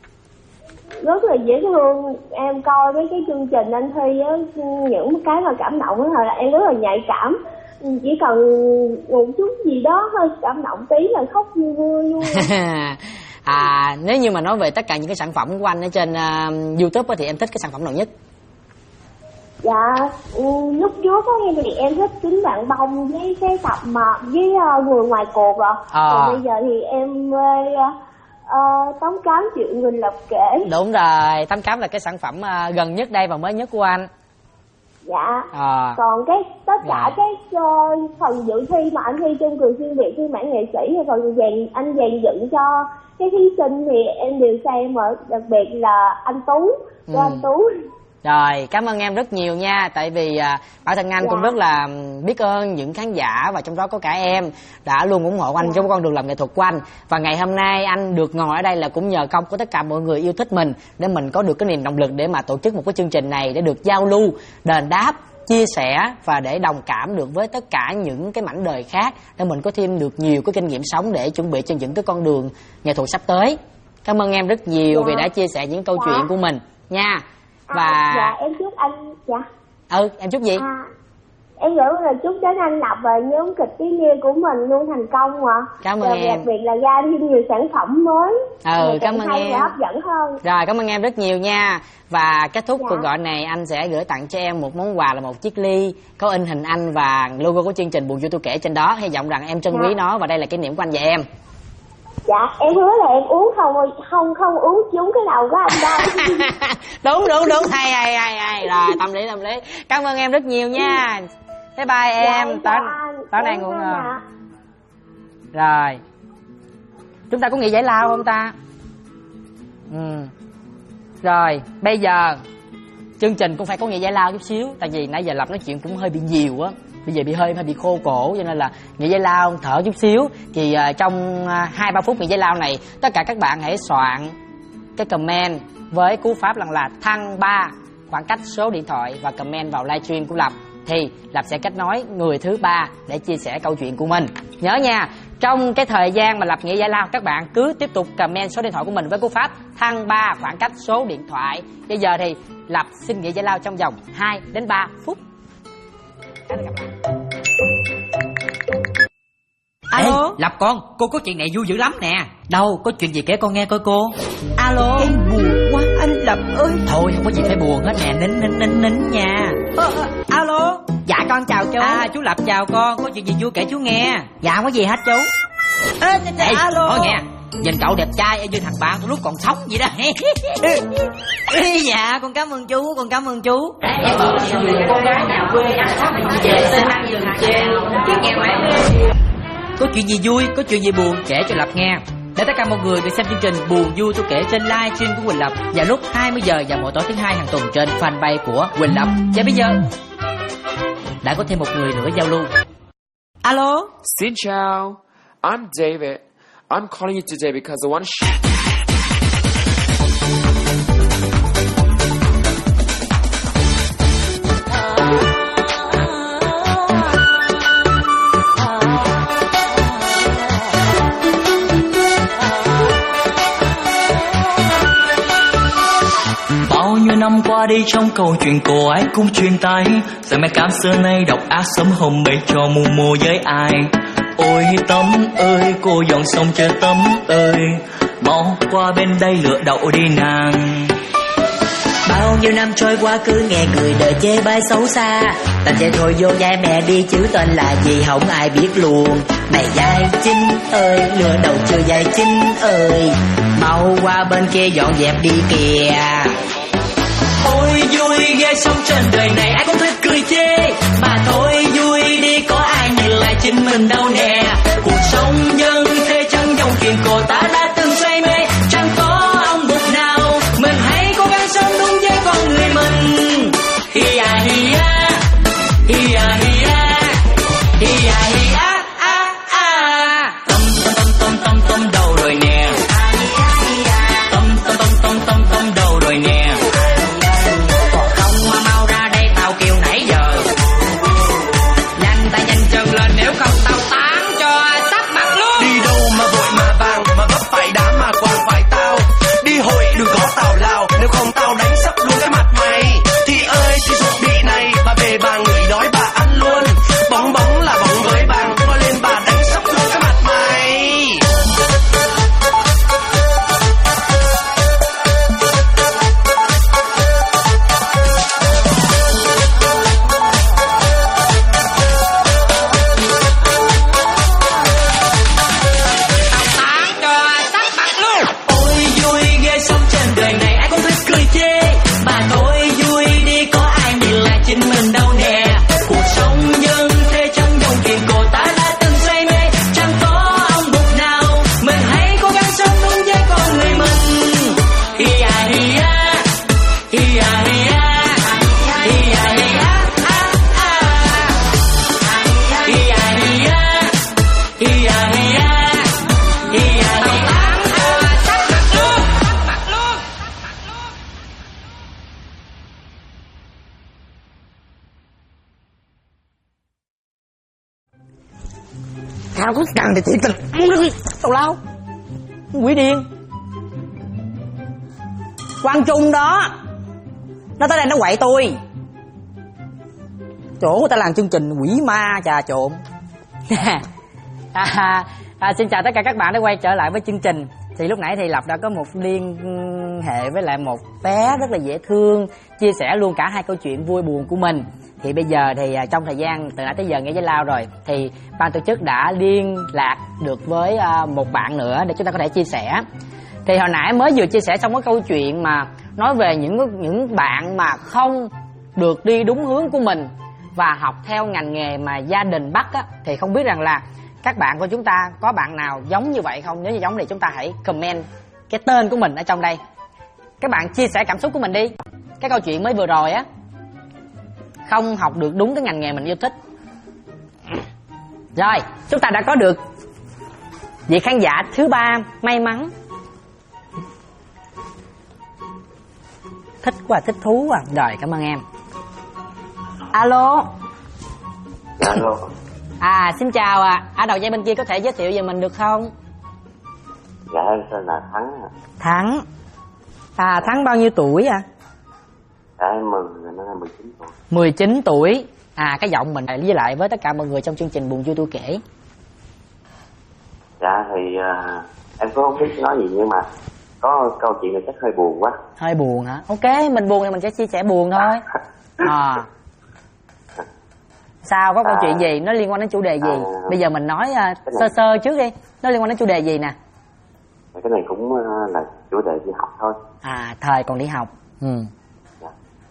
Rất là dễ thương. Em coi mấy cái chương trình anh thi á, những cái mà cảm động đó là em rất là nhạy cảm. Chỉ cần một chút gì đó hơi cảm động tí là khóc như vui luôn. Nếu như mà nói về tất cả những cái sản phẩm của anh ở trên YouTube thì em thích cái sản phẩm nào nhất? Dạ, lúc trước thì em thích Kính Vạn Bông với cái tập mà với Người Ngoài Cuộc rồi. Còn bây giờ thì em mê 88 chuyện Quỳnh Lập kể. Đúng rồi, 88 là cái sản phẩm gần nhất đây và mới nhất của anh. Dạ. Còn tất cả cái phần dự thi mà anh thi trong Trường Xuyên Việt phiên bản nghệ sĩ hay phần anh dàn dựng cho cái thí sinh thì em đều xem, ở đặc biệt là anh Tú, anh Tú. Rồi, cảm ơn em rất nhiều nha. Tại vì bản thân anh cũng rất là biết ơn những khán giả, và trong đó có cả em, đã luôn ủng hộ anh trong con đường làm nghệ thuật của anh. Và ngày hôm nay anh được ngồi ở đây là cũng nhờ công của tất cả mọi người yêu thích mình, để mình có được cái niềm động lực để mà tổ chức một cái chương trình này, để được giao lưu, đền đáp, chia sẻ và để đồng cảm được với tất cả những cái mảnh đời khác, để mình có thêm được nhiều cái kinh nghiệm sống để chuẩn bị cho những cái con đường nghệ thuật sắp tới. Cảm ơn em rất nhiều vì đã chia sẻ những câu chuyện của mình nha. Và em chúc anh em chúc gì? Em gửi lời chúc đến anh Lộc và nhóm kịch Tí Niêu của mình luôn thành công mà. Cảm ơn em. Đặc biệt là ra thêm nhiều sản phẩm mới. Cảm ơn em. Hấp dẫn hơn. Rồi, cảm ơn em rất nhiều nha. Và kết thúc cuộc gọi này, anh sẽ gửi tặng cho em một món quà là một chiếc ly có in hình anh và logo của chương trình Buồn Vui Tôi Kể trên đó. Hy vọng rằng em trân quý nó và đây là kỷ niệm của anh và em. Dạ, em hứa là em uống không uống trúng cái đầu của anh đâu. Đúng, hay. Rồi, tâm lý. Cảm ơn em rất nhiều nha. Bye bye em. Tối nay ngủ ngon. Rồi, chúng ta có nghỉ giải lao không ta? Rồi, bây giờ chương trình cũng phải có nghỉ giải lao chút xíu. Tại vì nãy giờ Lập nói chuyện cũng hơi bị nhiều á, bây giờ hơi bị khô cổ, cho nên là nghỉ giải lao thở chút xíu. Thì trong 2-3 phút nghỉ giải lao này, tất cả các bạn hãy soạn cái comment với cú pháp là thăng 3 khoảng cách số điện thoại và comment vào livestream của Lập, thì Lập sẽ kết nối người thứ 3 để chia sẻ câu chuyện của mình. Nhớ nha, Trong cái thời gian mà lập nghĩa giải lao, các bạn cứ tiếp tục comment số điện thoại của mình với cú pháp thăng 3 khoảng cách số điện thoại. Bây giờ thì Lập xin nghĩa giải lao trong vòng 2 đến 3 phút. Alo. Ê, Lập con, cô có chuyện này vui dữ lắm nè. Đâu, có chuyện gì kể con nghe coi cô. Alo. Em buồn quá anh Lập ơi. Thôi không có gì phải buồn hết nè, nín nha. Alo. Dạ con chào chú. Chú Lập chào con, có chuyện gì vui kể chú nghe. Dạ không có gì hết chú. Ê, alo. nói nghe, nhìn cậu đẹp trai như thằng bạn lúc còn sống vậy đó. Dạ con cảm ơn chú, con cảm ơn chú. Em ở con gái nhà quê ăn sắp về xin ăn giùm treo cái nghèo mẹ. Có chuyện gì vui, có chuyện gì buồn kể cho Lập nghe. Để tất cả mọi người được xem chương trình Buồn Vui Tôi Kể trên livestream của Quỳnh Lập vào lúc 20 giờ vào mỗi tối thứ Hai hàng tuần trên fanpage của Quỳnh Lập. Và bây giờ đã có thêm một người nữa giao lưu. Alo. Xin chào, I'm David. I'm calling you today because I want to Bao nhiêu năm qua đi trong câu chuyện cô ấy cũng truyền tay rằng mẹ cảm xưa nay độc ác sớm hôm bày cho mù mô với ai. Ôi Tấm ơi, cô dọn sông chờ Tấm ơi, mau qua bên đây lựa đậu đi nàng. Bao nhiêu năm trôi qua cứ nghe người đời chê bai xấu xa, ta chê thôi vô vai mẹ đi chứ tên là gì không ai biết luôn. Này vai Chinh ơi, lựa đầu chưa vai Chinh ơi, mau qua bên kia dọn dẹp đi kìa. Ôi vui ghê sống trên đời này ai cũng thích cười chê, mà thôi vui đi có ai nhìn lại chính mình đâu nè. Cuộc sống nhân thế chẳng dòng chuyện cô ta đã từng say mê, chẳng có ông bụt nào mình hãy cố gắng sống đúng với con người mình. Hi à hi à, hi à hi à, hi à hi à à à. Tâm đầu rồi nè, tâm đầu rồi nè. Còn không mà mau ra đây tao kêu nãy giờ, nhanh tay nhanh chân lên nếu không tao tán cho sắp mặt luôn. Đi đâu mà vội mà vàng, mà vấp phải đá mà quàng phải tao. Đi hội đừng có tào lao, nếu không tao đánh sắp luôn cái mặt mày. Thì ơi thì ruột bị này, bà về bà ngửi đói bà ăn luôn. Bóng bóng là bóng với bàng, coi lên bà đánh sắp luôn cái mặt mày. Tao có cần thì thiệt tình tào lao quỷ điên Quang Trung đó, nó tới đây nó quậy tôi, chỗ người ta làm chương trình quỷ ma trà trộn. Xin chào tất cả các bạn đã quay trở lại với chương trình. Thì lúc nãy thì Lập đã có một liên hệ với lại một bé rất là dễ thương, chia sẻ luôn cả hai câu chuyện vui buồn của mình. Thì bây giờ thì trong thời gian từ nãy tới giờ nghe giải lao rồi, thì ban tổ chức đã liên lạc được với một bạn nữa để chúng ta có thể chia sẻ. Thì hồi nãy mới vừa chia sẻ xong cái câu chuyện mà nói về những bạn mà không được đi đúng hướng của mình và học theo ngành nghề mà gia đình bắt á, thì không biết rằng là các bạn của chúng ta có bạn nào giống như vậy không? Nếu như giống thì chúng ta hãy comment cái tên của mình ở trong đây. Các bạn chia sẻ cảm xúc của mình đi. Cái câu chuyện mới vừa rồi á, không học được đúng cái ngành nghề mình yêu thích. Rồi, chúng ta đã có được vị khán giả thứ 3 may mắn. Thích quá, thích thú quá. Rồi, cảm ơn em. Alo. Alo. Xin chào ạ. Ở đầu dây bên kia có thể giới thiệu về mình được không? Dạ em tên là Thắng. Thắng. Thắng bao nhiêu tuổi ạ? Dạ em mừng năm 19 tuổi. 19 tuổi. Cái giọng mình với lại với tất cả mọi người trong chương trình Buồn Vui Tôi Kể. Dạ thì em cũng không biết nói gì nhưng mà có câu chuyện này chắc hơi buồn quá. Hơi buồn hả? Ok, mình buồn thì mình sẽ chia sẻ buồn thôi. Sao, có câu chuyện gì? Nó liên quan đến chủ đề gì? Bây giờ mình nói sơ trước đi. Nó liên quan đến chủ đề gì nè? Cái này cũng là chủ đề đi học thôi. Thời còn đi học. Dạ.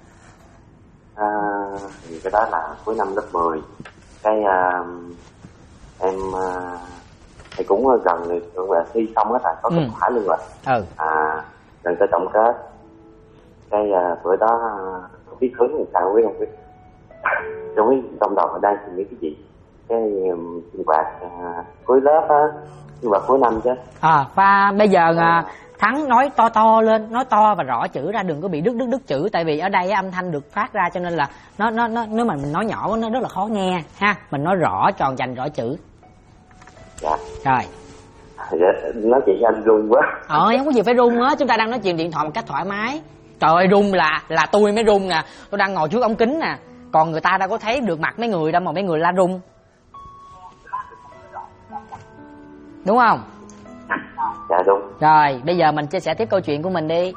Thì cái đó là cuối năm lớp 10. Cái em thì cũng gần là thi xong hết rồi, có kết quả luôn rồi. Gần tới tổng kết. Cái bữa đó không biết hướng làm sao với không biết. Không biết trong đầu đang suy nghĩ cái gì. Cái sinh hoạt cuối lớp á, sinh hoạt cuối năm chứ. Và bây giờ Thắng nói to lên, nói to và rõ chữ ra, đừng có bị đứt chữ, tại vì ở đây âm thanh được phát ra cho nên là nó nếu mà mình nói nhỏ nó rất là khó nghe ha. Mình nói rõ, tròn dành rõ chữ. Dạ. Rồi. Nói chuyện anh run quá. Không có gì phải run á, chúng ta đang nói chuyện điện thoại một cách thoải mái. Trời ơi, run là tôi mới run nè, tôi đang ngồi trước ống kính nè, còn người ta đâu có thấy được mặt mấy người đâu mà mấy người la run, đúng không? Dạ đúng. Rồi bây giờ mình chia sẻ tiếp câu chuyện của mình đi.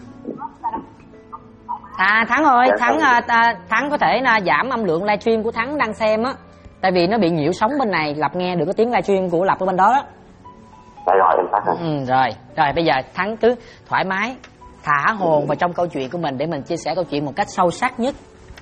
Thắng ơi, Thắng có thể giảm âm lượng livestream của Thắng đang xem á, tại vì nó bị nhiễu sóng bên này, Lập nghe được cái tiếng livestream của Lập ở bên đó đó. Rồi em tắt rồi. Rồi bây giờ Thắng cứ thoải mái thả hồn vào trong câu chuyện của mình để mình chia sẻ câu chuyện một cách sâu sắc nhất.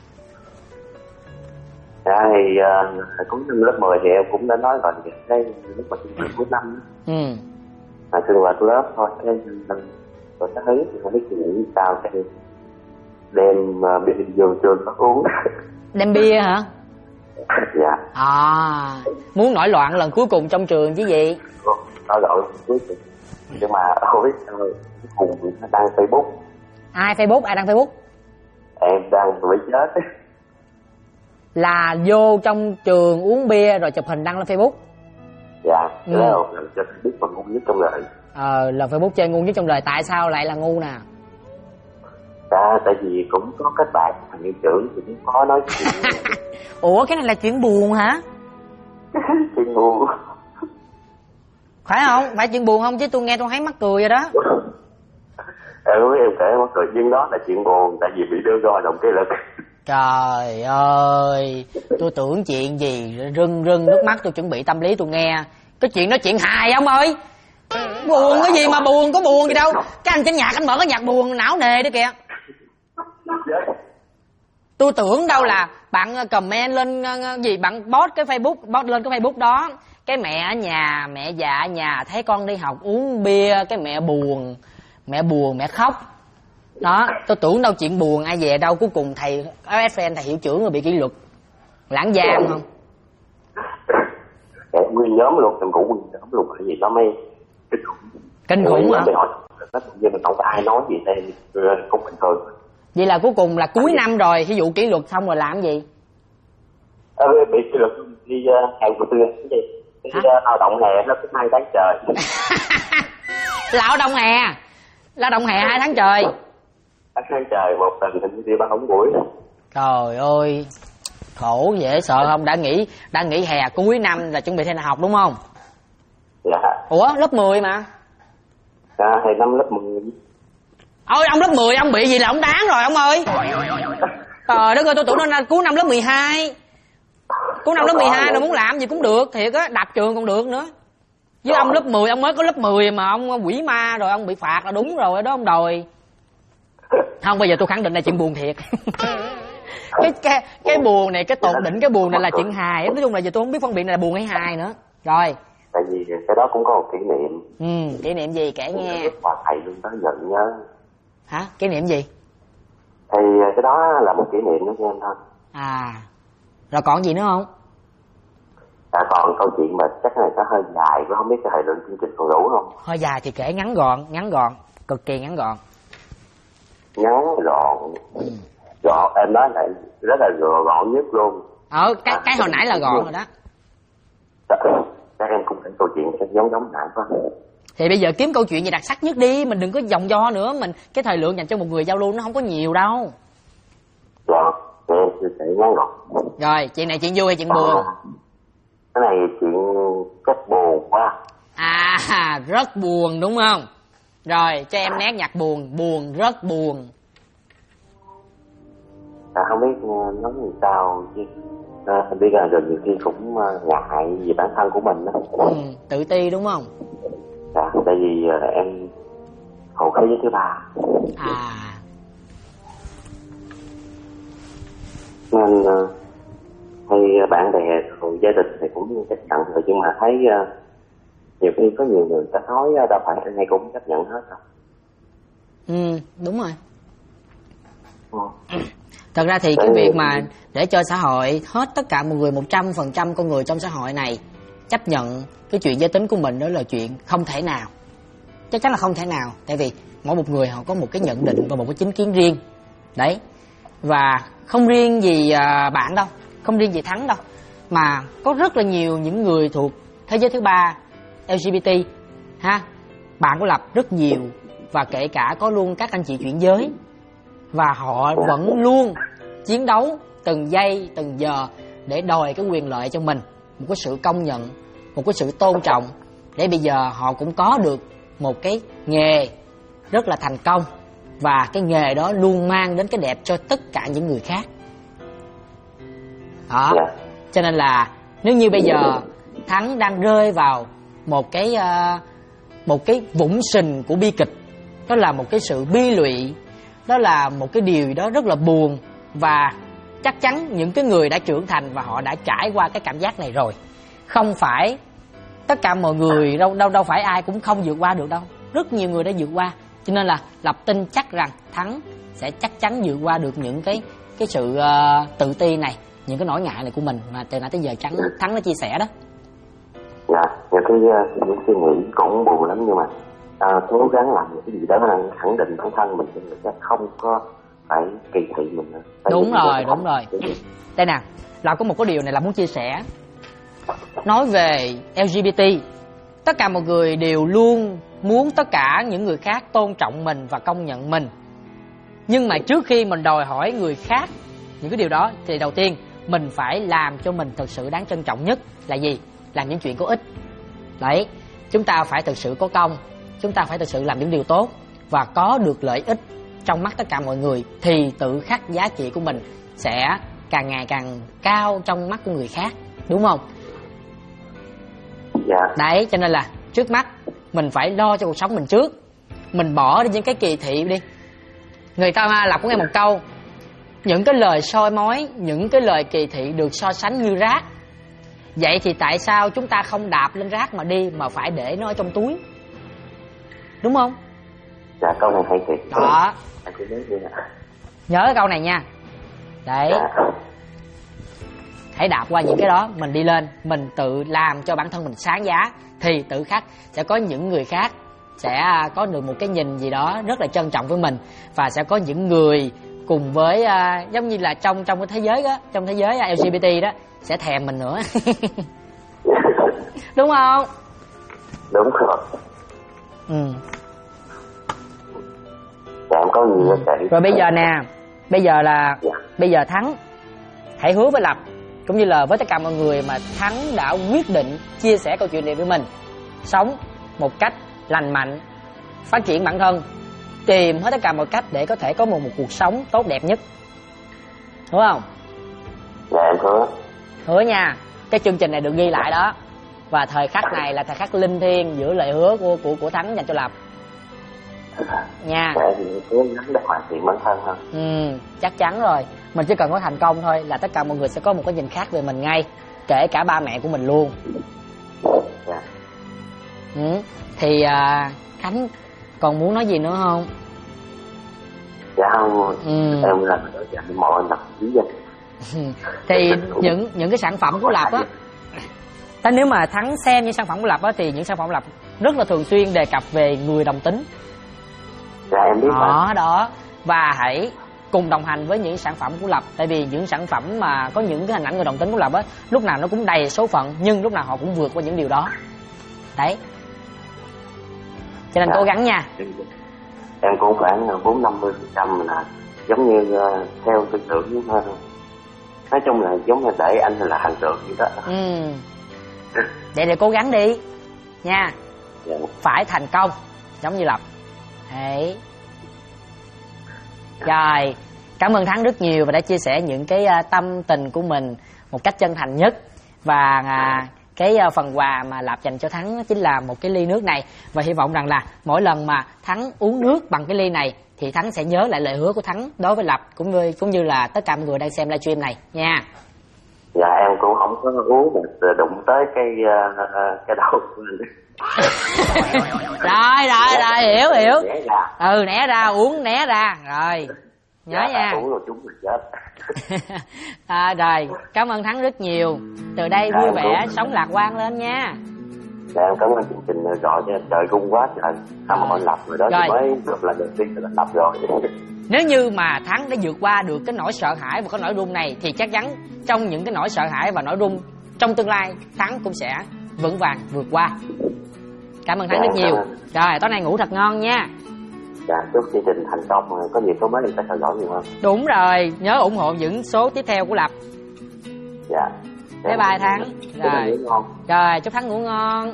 Dạ thì cũng năm lớp 10 thì em cũng đã nói rồi, cái lúc mà chương trình cuối năm sinh hoạt lớp thôi, cái rồi cái thứ thì không biết suy nghĩ sao, cái đem bia vô trường có uống. Đem bia hả? Dạ. Muốn nổi loạn lần cuối cùng trong trường chứ gì? Nổi loạn cuối cùng, nhưng mà không biết sao cùng đăng Facebook. Ai Facebook? Ai đăng Facebook? Em đăng bị chết. Là vô trong trường uống bia rồi chụp hình đăng lên Facebook. Dạ, cái đó là lần cho Facebook mà ngu nhất trong đời. Là Facebook chơi ngu nhất trong đời. Tại sao lại là ngu nè? Tại vì cũng có kết bạn thằng hiệu trưởng thì cũng có nói chuyện. Ủa cái này là chuyện buồn hả? Chuyện buồn. Phải không? Phải chuyện buồn không? Chứ tôi nghe tôi thấy mắc cười rồi đó. Em kể mắc cười, nhưng đó là chuyện buồn tại vì bị đưa roi động cái lực. Trời ơi, tôi tưởng chuyện gì rưng nước mắt, tôi chuẩn bị tâm lý tôi nghe. Cái chuyện đó chuyện hài ông ơi. Buồn cái gì mà buồn, có buồn gì đâu. Cái anh trên nhạc anh mở cái nhạc buồn não nề đó kìa. Tôi tưởng đâu là bạn comment lên gì, bạn post cái Facebook, post lên cái Facebook đó. Cái mẹ ở nhà, mẹ già ở nhà thấy con đi học uống bia, cái mẹ buồn, mẹ khóc. Đó, tôi tưởng đâu chuyện buồn ai về đâu, cuối cùng thầy FSN, thầy hiệu trưởng rồi bị kỷ luật lãng giam không? Nguyên nhóm luôn, thằng cụ nguyên nhóm luôn, cái gì nó mới kinh khủng hả? Nhưng mà không có ai nói gì đây, cũng bình thường. Vậy là cuối cùng là cuối năm rồi, ví dụ kỷ luật xong rồi làm gì? Bị kỷ luật đi hè của tôi cái gì? Đi lao động hè nó cứ 2 tháng trời. Lao động hè 2 tháng trời. 2 tháng trời một tuần thì đi 3 buổi. Trời ơi, khổ dễ sợ không? Đã nghỉ hè cuối năm là chuẩn bị thi đại học đúng không? Dạ. Ủa lớp 10 mà. Thì năm lớp 10. Ôi ông lớp 10 ông bị gì là ông đáng rồi ông ơi. Trời đất ơi, tôi tưởng nó cuối năm lớp 12. Cuối năm lớp 12 rồi muốn làm gì cũng được, thiệt á, đạp trường còn được nữa. Với ông lớp 10, ông mới có lớp 10 mà ông quỷ ma rồi ông bị phạt là đúng rồi đó ông đòi. Không, bây giờ tôi khẳng định là chuyện buồn thiệt. cái buồn này, cái tột đỉnh cái buồn này là chuyện hài. Nói chung là giờ tôi không biết phân biệt này là buồn hay hài nữa. Rồi. Tại vì cái đó cũng có một kỷ niệm. Kỷ niệm gì kể nghe. Mà thầy luôn đó nhận nhớ. Hả? Kỷ niệm gì? Thì cái đó là một kỷ niệm đó cho em thôi. Rồi còn gì nữa không? Còn câu chuyện mà chắc này nó hơi dài, không biết cái thời lượng chương trình còn đủ không? Hơi dài thì kể ngắn gọn, cực kỳ ngắn gọn. Ngắn gọn. Em nói là rất là gọn nhất luôn. Cái hồi nãy là gọn rồi đó. cái câu chuyện sẽ giống lại quá. Thì bây giờ kiếm câu chuyện gì đặc sắc nhất đi, mình đừng có vòng vo nữa, mình cái thời lượng dành cho một người giao lưu nó không có nhiều đâu. Dạ, em chia sẻ ngắn gọn. Rồi, chuyện này chuyện vui hay chuyện buồn? Cái này chuyện rất buồn quá. À, rất buồn đúng không? Rồi, cho em nét nhạc buồn, buồn, rất buồn. Không biết nói gì sao chứ bây giờ rồi nhiều khi cũng ngại về bản thân của mình đó. Tự ti đúng không? Dạ, tại vì em hộ khẩu với thứ ba. Nên hay bạn bè rồi gia đình thì cũng chấp nhận rồi, nhưng mà thấy nhiều khi có nhiều người ta nói đâu phải ai cũng chấp nhận hết đâu. Đúng rồi. Thật ra thì cái việc mà để cho xã hội hết tất cả mọi người 100% con người trong xã hội này chấp nhận cái chuyện giới tính của mình, đó là chuyện không thể nào. Chắc chắn là không thể nào. Tại vì mỗi một người họ có một cái nhận định và một cái chính kiến riêng. Đấy. Và không riêng gì bạn đâu, không riêng gì Thắng đâu, mà có rất là nhiều những người thuộc thế giới thứ ba, LGBT ha. Bạn của Lập rất nhiều, và kể cả có luôn các anh chị chuyển giới, và họ vẫn luôn chiến đấu từng giây từng giờ để đòi cái quyền lợi cho mình, một cái sự công nhận, một cái sự tôn trọng, để bây giờ họ cũng có được một cái nghề rất là thành công, và cái nghề đó luôn mang đến cái đẹp cho tất cả những người khác đó. Cho nên là nếu như bây giờ Thắng đang rơi vào một cái vũng sình của bi kịch, đó là một cái sự bi lụy, đó là một cái điều đó rất là buồn, và chắc chắn những cái người đã trưởng thành và họ đã trải qua cái cảm giác này rồi. Không phải tất cả mọi người đâu phải ai cũng không vượt qua được đâu, rất nhiều người đã vượt qua. Cho nên là Lập tin chắc rằng Thắng sẽ chắc chắn vượt qua được những cái sự tự ti này, những cái nỗi ngại này của mình mà từ nãy tới giờ Thắng nó chia sẻ đó. Dạ, nhiều khi những suy nghĩ cũng buồn lắm, nhưng mà cố gắng làm những cái gì đó khẳng định bản thân mình, cho người khác không có phải kỳ thị mình nữa. Đúng rồi. Đây nè, Lập có một cái điều này là muốn chia sẻ. Nói về LGBT, tất cả mọi người đều luôn muốn tất cả những người khác tôn trọng mình và công nhận mình. Nhưng mà trước khi mình đòi hỏi người khác những cái điều đó, thì đầu tiên mình phải làm cho mình thực sự đáng trân trọng nhất là gì? Làm những chuyện có ích. Đấy, chúng ta phải thực sự có công, chúng ta phải thực sự làm những điều tốt và có được lợi ích trong mắt tất cả mọi người, thì tự khắc giá trị của mình sẽ càng ngày càng cao trong mắt của người khác, đúng không? Dạ. Đấy, cho nên là trước mắt mình phải lo cho cuộc sống mình trước. Mình bỏ đi những cái kỳ thị đi. Người ta Lập có nghe một câu: những cái lời soi mói, những cái lời kỳ thị được so sánh như rác. Vậy thì tại sao chúng ta không đạp lên rác mà đi, mà phải để nó ở trong túi? Đúng không? Dạ, câu này hay thiệt. Đó. Nhớ cái câu này nha. Đấy. Hãy đạp qua những cái đó, mình đi lên, mình tự làm cho bản thân mình sáng giá, thì tự khắc sẽ có những người khác sẽ có được một cái nhìn gì đó rất là trân trọng với mình, và sẽ có những người cùng với giống như là trong cái thế giới đó, trong thế giới LGBT đó, sẽ thèm mình nữa. Đúng không? Đúng rồi. Dạ, em có gì để... Rồi bây giờ nè, bây giờ Thắng hãy hứa với Lập cũng như là với tất cả mọi người mà Thắng đã quyết định chia sẻ câu chuyện này với mình, sống một cách lành mạnh, phát triển bản thân, tìm hết tất cả mọi cách để có thể có một cuộc sống tốt đẹp nhất. Đúng không? Dạ, em hứa. Hứa nha. Cái chương trình này được ghi lại đó, và thời khắc này là thời khắc linh thiêng giữa lời hứa của Thắng dành cho Lập nha. Dạ, thì cố gắng để hoàn thiện bản thân hơn. Chắc chắn rồi. Mình chỉ cần có thành công thôi là tất cả mọi người sẽ có một cái nhìn khác về mình ngay, kể cả ba mẹ của mình luôn. Dạ. Thì Khánh còn muốn nói gì nữa không? Dạ không. Em là đối với mọi lập lý danh. Thì những cái sản phẩm của Lập á, nếu mà Thắng xem những sản phẩm của Lập á, thì những sản phẩm của Lập rất là thường xuyên đề cập về người đồng tính. Dạ, em biết đó. Và hãy cùng đồng hành với những sản phẩm của Lập. Tại vì những sản phẩm mà có những cái hình ảnh người đồng tính của Lập á, lúc nào nó cũng đầy số phận, nhưng lúc nào họ cũng vượt qua những điều đó. Đấy, cho nên cố gắng nha. Em cũng khoảng 40-50% là giống như theo tư tưởng, nói chung là giống như để anh là hành tượng vậy đó. Vậy thì cố gắng đi nha. Dạ. Phải thành công giống như Lập. Đấy. Rồi, cảm ơn Thắng rất nhiều và đã chia sẻ những cái tâm tình của mình một cách chân thành nhất. Và cái phần quà mà Lập dành cho Thắng chính là một cái ly nước này. Và hy vọng rằng là mỗi lần mà Thắng uống nước bằng cái ly này thì Thắng sẽ nhớ lại lời hứa của Thắng đối với Lập cũng như là tất cả mọi người đang xem livestream này nha. Dạ em cũng không có uống được, đụng tới cái đầu của anh. Rồi hiểu. Né ra uống, né ra rồi nhớ nha. Uống rồi chúng mình chết. Rồi cảm ơn Thắng rất nhiều. Từ đây vui vẻ sống lạc quan lên nha. Dạ em cảm ơn chương trình gọi cho trời rung quá trời. Sao mà Lập rồi đó rồi. Thì mới được là đầu tiên là Lập rồi. Nếu như mà Thắng đã vượt qua được cái nỗi sợ hãi và cái nỗi run này thì chắc chắn trong những cái nỗi sợ hãi và nỗi run trong tương lai Thắng cũng sẽ vững vàng vượt qua. Cảm ơn Thắng rất nhiều. Rồi tối nay ngủ thật ngon nha. Dạ chúc chương trình thành công, có gì có mới thì phải theo dõi nhiều hơn. Đúng rồi, nhớ ủng hộ những số tiếp theo của Lập. Dạ. Bye bye Thắng. Rồi chúc Thắng ngủ ngon.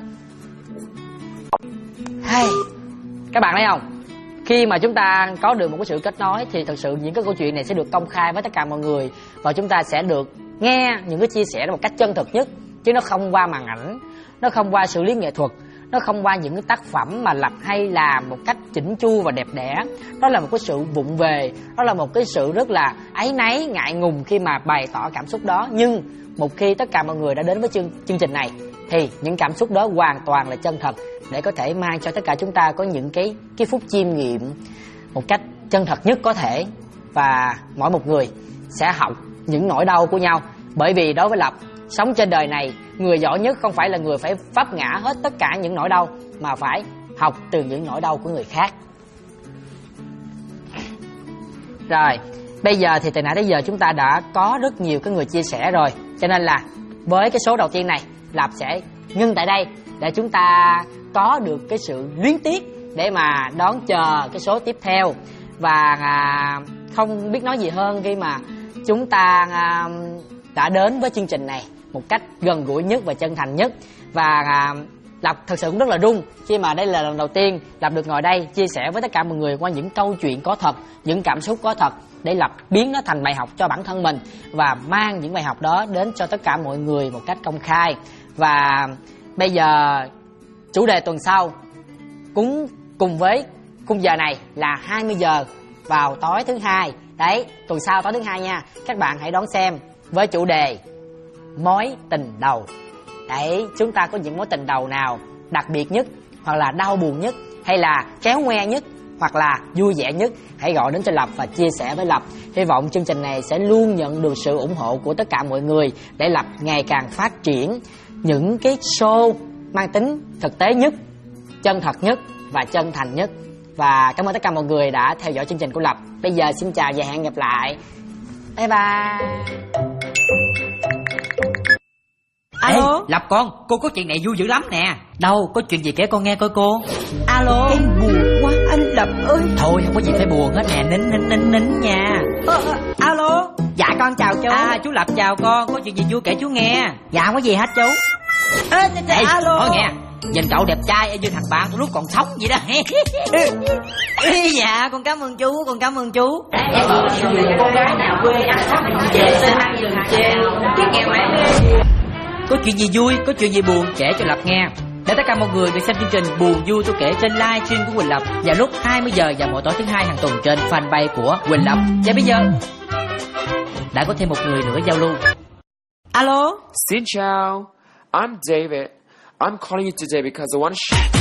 Hey, các bạn thấy không? Khi mà chúng ta có được một cái sự kết nối thì thật sự những cái câu chuyện này sẽ được công khai với tất cả mọi người và chúng ta sẽ được nghe những cái chia sẻ đó một cách chân thực nhất, chứ nó không qua màn ảnh, nó không qua xử lý nghệ thuật, nó không qua những cái tác phẩm mà Lập hay làm một cách chỉnh chu và đẹp đẽ. Đó là một cái sự vụng về, đó là một cái sự rất là áy náy, ngại ngùng khi mà bày tỏ cảm xúc đó. Nhưng một khi tất cả mọi người đã đến với chương trình này thì những cảm xúc đó hoàn toàn là chân thật để có thể mang cho tất cả chúng ta có những cái phút chiêm nghiệm một cách chân thật nhất có thể. Và mỗi một người sẽ học những nỗi đau của nhau. Bởi vì đối với Lập, sống trên đời này, người giỏi nhất không phải là người phải vấp ngã hết tất cả những nỗi đau, mà phải học từ những nỗi đau của người khác. Rồi, bây giờ thì từ nãy đến giờ chúng ta đã có rất nhiều cái người chia sẻ rồi. Cho nên là với cái số đầu tiên này, Lập sẽ ngưng tại đây để chúng ta có được cái sự luyến tiếc để mà đón chờ cái số tiếp theo. Và không biết nói gì hơn khi mà chúng ta đã đến với chương trình này một cách gần gũi nhất và chân thành nhất. Và Lập thật sự cũng rất là run khi mà đây là lần đầu tiên Lập được ngồi đây chia sẻ với tất cả mọi người qua những câu chuyện có thật, những cảm xúc có thật, để Lập biến nó thành bài học cho bản thân mình và mang những bài học đó đến cho tất cả mọi người một cách công khai. Và bây giờ chủ đề tuần sau cũng cùng với khung giờ này là 20 giờ vào tối thứ Hai. Đấy, tuần sau tối thứ Hai nha. Các bạn hãy đón xem với chủ đề mối tình đầu. Đấy, chúng ta có những mối tình đầu nào đặc biệt nhất, hoặc là đau buồn nhất, hay là kéo ngoe nhất, hoặc là vui vẻ nhất, hãy gọi đến cho Lập và chia sẻ với Lập. Hy vọng chương trình này sẽ luôn nhận được sự ủng hộ của tất cả mọi người để Lập ngày càng phát triển những cái show mang tính thực tế nhất, chân thật nhất và chân thành nhất. Và cảm ơn tất cả mọi người đã theo dõi chương trình của Lập. Bây giờ xin chào và hẹn gặp lại. Bye bye. Alo. Ê, Lập con, cô có chuyện này vui dữ lắm nè. Đâu, có chuyện gì kể con nghe coi cô. Alo. Em buồn quá anh Lập ơi. Thôi không có gì phải buồn hết nè, nín nha. Alo. Dạ con chào chú. Chú Lập chào con, có chuyện gì vui kể chú nghe. Dạ không có gì hết chú. Ê, alo. Thôi nghe, nhìn cậu đẹp trai như thằng bạn tôi lúc còn sống vậy đó. Dạ con cảm ơn chú, con cảm ơn chú. Con gái nào quê ăn sắp về xin ăn đừng chê, cái nghèo mãi mê. Có chuyện gì vui, có chuyện gì buồn kể cho Lập nghe. Để tất cả mọi người được xem chương trình Buồn Vui Tôi Kể trên livestream của Quỳnh Lập vào lúc 20 giờ vào mỗi tối thứ Hai hàng tuần trên fanpage của Quỳnh Lập. Và bây giờ đã có thêm một người nữa giao lưu. Alo. Xin chào, I'm David. I'm calling you today because I want to